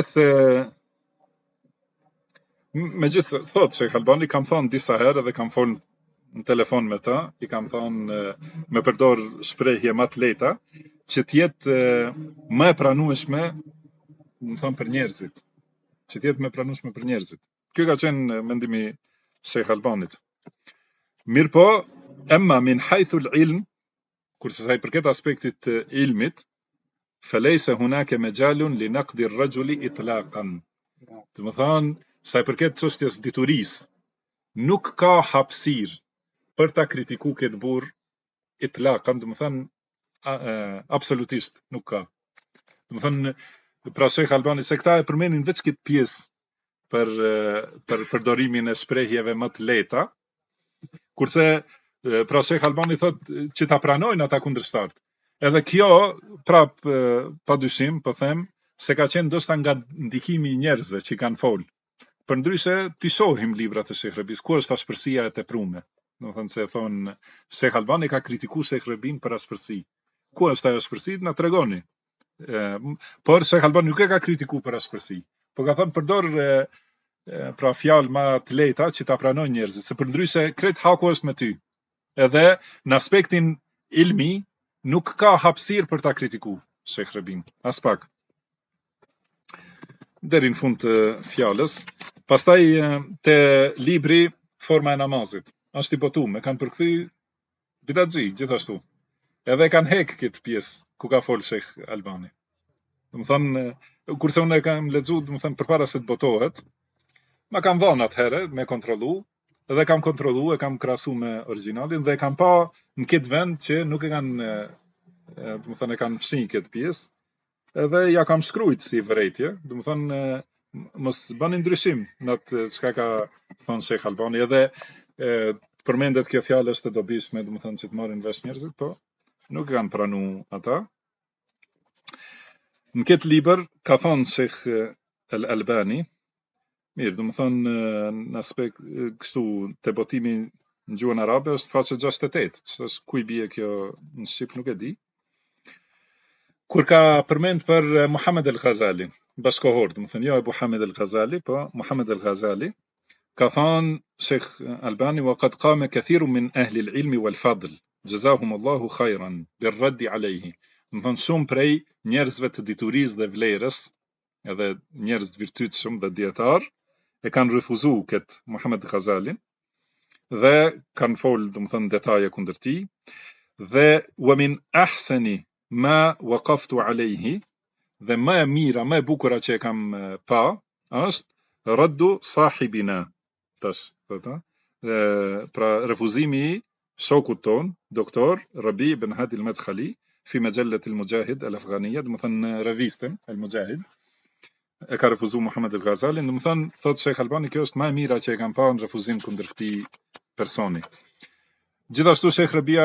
me gjithë thot Sheikh Albani, kam thënë disa herë dhe kam folën në telefon me ta, i kam thënë me përdor shprehje më të lehta, që të jetë më e pranueshme, më thënë për njerëzit. Që të jetë më e pranueshme për njerëzit. Ky ka qenë mendimi Sheikh Albanit. Mirë po, emma min haythu al-ilm, kurse sa i përket aspektit të ilmit, falaysa hunaka majalun li naqdi ar-rajuli itlaqan. Do të thënë, sa i përket çështjes diturisë, nuk ka hapësirë për ta kritiku këtë burr itlaqan, do të thënë absolutisht nuk ka. Do të thënë pra Sheikh Albani se këta e përmenin veç këtë pjesë për përdorimin e shprehjeve më të lehta, kurse pra Sheikh Albani thotë që ta pranojnë ata kundërshtarët. Edhe kjo prap padyshim po them se ka qenë ndoshta nga ndikimi i njerëzve që kanë fol. Përndryshe ti shohim librat e Sheikh Rabis, ku është ashpërsia e teprume. Do thënë se thonë Sheikh Albani ka kritikuar Sheikh Rabin për ashpërsi. Ku është ajo ashpërsi? Na tregoni. Por Sheikh Albani nuk e ka kritikuar për ashpërsi. Po ka thënë përdor pra fjalë më të lehta që ta pranojnë njerëzit, se përndryshe krejt haku është me ty. Edhe në aspektin ilmi nuk ka hapësirë për ta kritikuar Sheikh Rabin. As pak. Deri në fund të fjalës. Pastaj te libri Forma e namazit. Është i botuar, e kanë përkthy bidatxhi gjithashtu. Edhe kanë hek këtë pjesë ku ka fol Sheikh Albani. Do të thënë, kurse unë e kam lexuar, do të thënë përpara se të botohet, ma kam dhënë atëherë me kontrollu, edhe kam kontrollu, e kam krahasu me origjinalin dhe kam pa në këtë vend që nuk e kanë, do të thënë e kanë fshinj këtë pjesë, edhe ja kam shkruajt si vërejtje, do të thënë mos bëni ndryshim në atë çka ka thënë Sheikh Albani, edhe përmendet kjo fjalë është e dobishme, do të thënë që të marrin vesh njerëzit, po nuk kanë pranu ata. Në këtë libër ka thënë Sheikh Al-Albani, mirë, do të thënë në aspekt kështu te botimi në gjuhën arabe është faqe 68, ç'është ku i bie kjo në shqip nuk e di. Kur ka përmend për Muhammed al-Ghazali, bashkohor, do të thënë jo Abu Hamid al-Ghazali, po Muhammed al-Ghazali, ka thënë Sheikh Albani وقد قام كثير من أهل العلم والفضل جزاهم الله خيرا بالرد عليه. Do të thënë shumë prej njerëzve të diturisë dhe vlerës, edhe njerëz të virtytshëm dhe dietar, e kanë refuzuar këtë Muhammed al-Ghazalin dhe kanë folë, do të thënë detaje kundër tij, dhe ومن أحسن ما وقفت عليه, dhe më e mira, më e bukura që e kam pa, është raddu sahibina. Tash, pra refuzimi i shokut ton, doktor Rabi ibn Hadi al-Madkhali, fi majallat al-Mujahid al-Afghaniya, do të thënë revistën al-Mujahid, e ka refuzuar Muhammed al-Ghazali, do të thënë, thotë Sheikh Albani, kjo është më e mira që e kam pa në refuzim kundër këtij personi. Gjithashtu Sheikh Rabia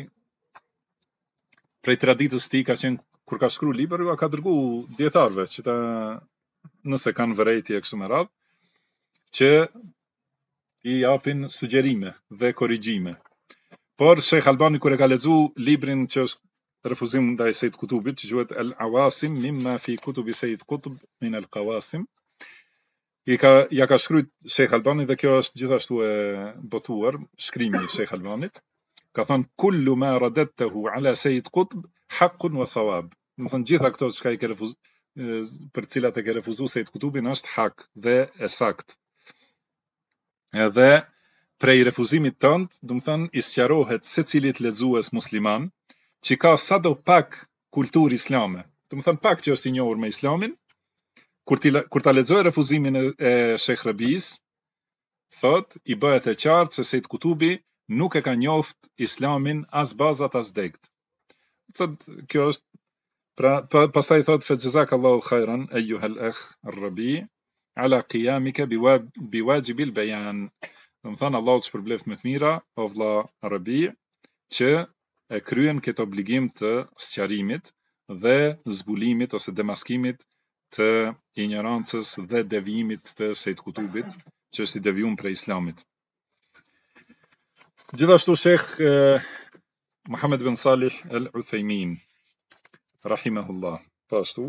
prej traditës tij ka qenë, kur ka shkruar libër, ka dërgu dietarëve që ta, nëse kanë vërejtje kështu me radhë, që i japin sugjerime dhe korrigjime. Por Sheikh Albani kur e ka lexuar librin që është refuzim ndaj Said Qutubit, që quhet Al-Awasim mimma fi kutubi Said Qutb min al-Qawasim, ja ka shkruajt Sheikh Albani, dhe kjo është gjithashtu e botuar, shkrimi i Sheikh Albanit. Ka thënë kullu ma radadtahu ala Said Qutb haqqun wa sawab. Do të thënë gjitha këto çka i ke refuzuar, për cilat e ke refuzuar Said Qutubin, është hak dhe e sakt. Edhe prej refuzimit tënd, do të thënë i sqarohet secilit lexues musliman që ka sado pak kulturë islame, do të thënë pak që është i njohur me islamin, kur ta lexoj refuzimin e Sheikh Rabis, thot i bëhet e qartë se Said Qutubi nuk e ka njoft islamin as bazat as degt. Thot kjo është, pra pastaj thot fe jazakallahu khairan ayyuha al-akh ar-Rabi ala qiyamika biwajibil bayan. Do të thënë Allahu të shpërbleft me të mira, o vlla Rabi, që e kryen këtë obligim të sqarimit dhe zbulimit ose demaskimit të ignorancës dhe devijimit të Said Qutubit, që është i devijuar prej islamit. Gjithashtu Sheikh Muhammad bin Salih al-Uthaymin rahimahullah, pashtu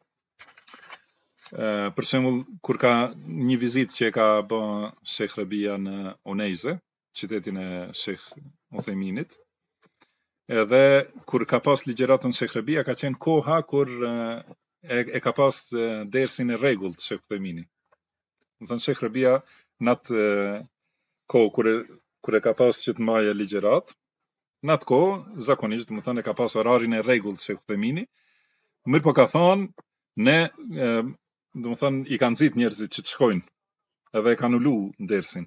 për shembull kur ka një vizitë që e ka bë Sheikh Rabia në Uneize, qytetin e Sheikh Uthayminit, edhe kur ka pas ligjëratën Sheikh Rabia, ka qenë koha kur e ka pas dersin e rregullt Sheikh Uthaymini. Do thënë Sheikh Rabia në atë kohë kur e ka pas që të mbaje ligjërat, në atë kohë zakonisht, do thënë e ka pas orarin e rregullt Sheikh Uthaymini, mirë po ka thonë ne do të thënë i kanë nxit njerëzit që të shkojnë, edhe e kanë ulu dersin.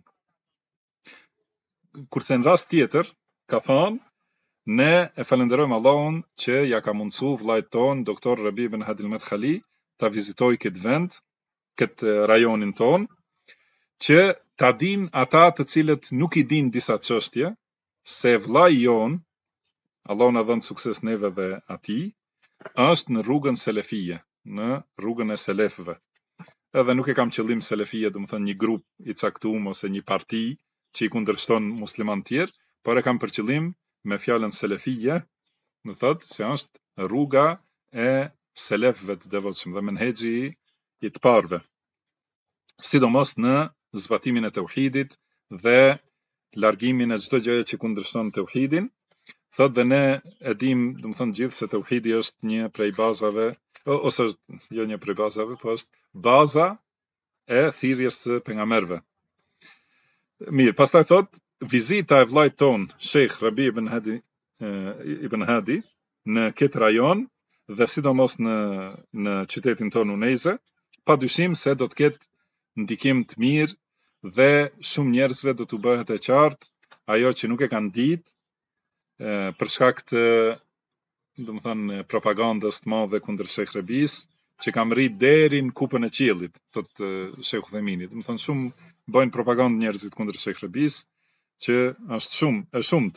Kurse në rast tjetër ka thonë ne e falenderojmë Allahun që ja ka mundsu vllajt ton doktor Rabi ibn Hadi al-Madkhali ta vizitoj këtë vend, këtë rajonin ton, që ta din ata të cilët nuk i din disa çështje, se vllai jon, Allahu na dhon sukses neve dhe atij, është në rrugën selefie, në rrugën e selefëve. Edhe nuk e kam qëllim selefie, do të thënë një grup i caktuar ose një parti që i kundërshton musliman tjerë, por e kam për qëllim me fjalën selefie, do thotë se është rruga e selefëve të devotshëm dhe menhexhi i të parëve, sidomos në zbatimin e tauhidit dhe largimin e çdo gjëje që kundërshton tauhidin. Thotë dhe ne e dim, do të thënë gjithë, se tauhidi është një prej bazave, ose jo një prej bazave, po është baza e thirrjes së pejgamberëve. Mirë, pastaj thotë vizita e vllajt ton Sheikh Rabi ibn Hadi në këtë rajon dhe sidomos në qytetin ton Uneize, padyshim se do të ketë ndikim të mirë dhe shumë njerëzve do t'u bëhet e qartë ajo që nuk e kanë ditë për shkak të, do të thënë, propagandës të madhe kundër Sheikh Rabis, që kam rrit deri në kupën e qiellit, thot Sheikh Uthaymini. Do të thënë shumë bëjnë propagandë njerëzit kundër Sheikh Rabis, që është shumët.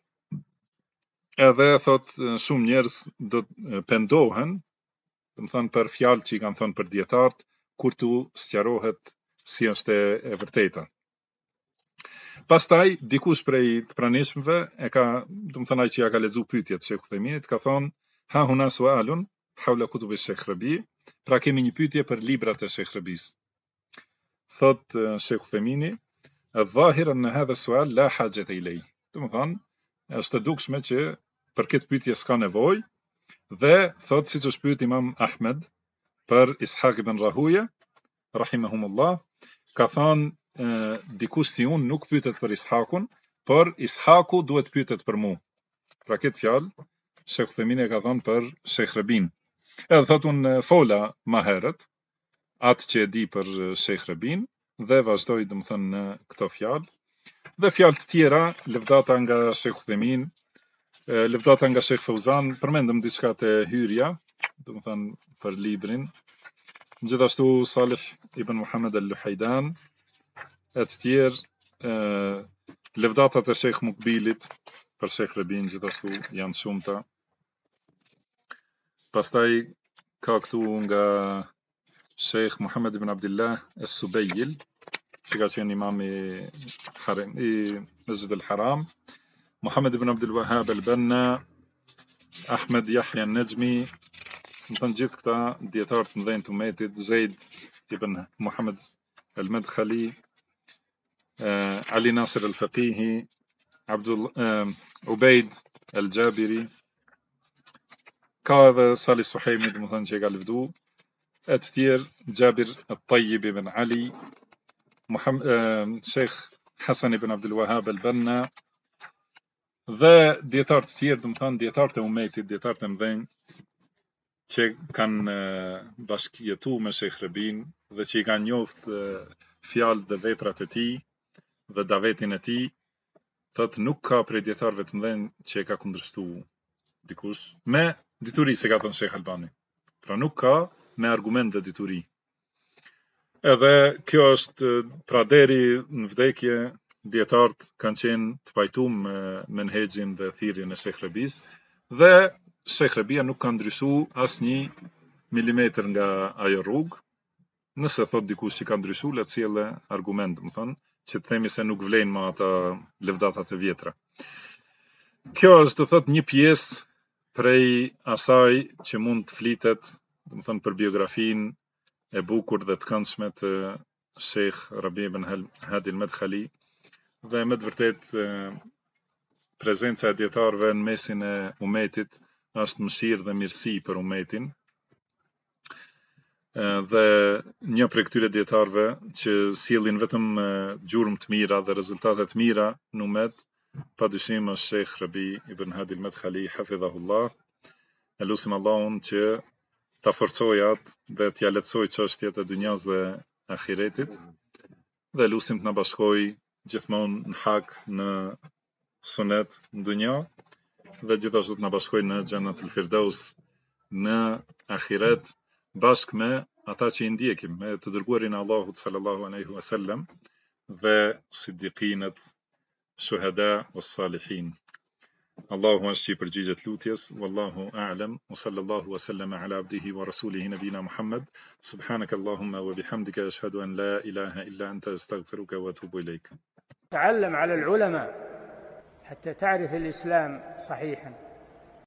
Edhe thot shumë njerëz do të pendohen, do të thënë për fjalë që i kanë thënë për dietarët, kur tu sqarohet si është e vërteta. Pastaj dikush prej të pranishmëve e ka, do të thënë ai që ja ka lexuar pyetjet Sheikh Uthayminit, ka thonë Ha huna sualun حول كتب الشيخ ربيع. Pra kemi një pyetje për librat e Sheikh Rabis. Thot Sheikh Uthemini, الظاهر أن هذا السؤال لا حاجة إليه. Do të thonë, është e dukshme që për këtë pyetje s'ka nevojë, dhe thot siç është pyet Imam Ahmed për Ishaq ibn Rahuja, rahimahumullah, ka thënë dikush si unë nuk pyetet për Ishaqun, por Ishaku duhet pyetet për mua. Pra këtë fjalë Sheikh Uthemini e ka thënë për Sheikh Rabin. Edhe thot unë fola më herët atë që e di për Sheikh Rabin dhe vazhdoj domethënë në këto fjalë. Dhe fjalë të tjera, lëvdata nga Sheikh Uthemin, lëvdata nga Sheikh Fauzan, përmendëm diçka të hyrja, domethënë për librin. Gjithashtu Salih ibn Muhammad al-Luhajdan, e të tjerë, lëvdatat e Sheikh Mukbilit për Sheikh Rabin gjithashtu janë shumëta. Pastaj ka këtu nga Sheikh Muhammad ibn Abdullah as-Subejil, që ka qenë imam i Mesjid al-Haram, Muhammad ibn Abdul Wahhab al-Banna, Ahmed Yahya al-Najmi, më thënë gjithë këta djetarë të mëdhenj të umetit, Zaid ibn Muhammad al-Madkhali, Ali Nasir al-Faqihi, Ubaid al-Jabiri, ka edhe Salih Suhejmi, dhe më thënë që e ka lëvdu, e të tjerë Jabir al-Tayyib ibn Ali, Sheikh Hasan ibn Abdul Wahhab al-Banna, dhe djetarë të tjerë, dhe më thënë djetarë të umetit, djetarë të mëdhenj, që kanë bashkëjetu me Sheikh Rabin dhe që i kanë njoft fjalët dhe veprat e tij dhe davetin e tij, thotë nuk ka prej dietarëve të mëdhenj që e ka kundërshtuar dikush me dituri, se ka thënë Sheikh Albani. Pra nuk ka me argument dhe dituri. Edhe kjo është, pra deri në vdekje dietarët kanë qenë të pajtuar me menhexhin dhe thirrjen e Sheikh Rabis, dhe Sheikh Rabia nuk ka ndryshuar asnjë milimetër nga ajo rrugë. Nëse thot dikush që ka ndryshuar, le të sjellë argument, do të thonë, që të themi se nuk vlen më ata lëvdatat e vjetra. Kjo është, do thot, një pjesë prej asaj që mund të flitet, do të thonë, për biografinë e bukur dhe të këndshme të Sheikh Rabi ibn Hadi al-Madkhali, dhe me të vërtet prezenca e dietarëve në mesin e umetit është mëshirë dhe mirësi për umetin, dhe një prej këtyre dietarëve që sjellin vetëm gjurmë të mira dhe rezultate të mira në umet, padyshim është Sheikh Rabi ibn Hadi al-Madkhali, hafidhahullah. E lutim Allahun që ta forcojë atë dhe t'ia lehtësojë çështjet e dunjas dhe ahiretit, dhe lutim të na bashkojë gjithmonë në hak, në sunet në dunja, dhe gjithashtu të na bashkojë në Xhennatul Firdaus në ahiret, bashkë me ata që i ndjekim, me të dërguarin e Allahut sallallahu alaihi wasallam dhe siddiqinët, shuhada was salihin. Allahu është që i përgjigjet lutjes, wallahu a'lam, wa sallallahu wa sallama ala abdihi wa rasulihi nabina Muhammad, subhanaka Allahumma wa bihamdika ashhadu an la ilaha illa anta astaghfiruka wa atubu ilayk. تعلم على العلماء حتى تعرف الإسلام صحيحا.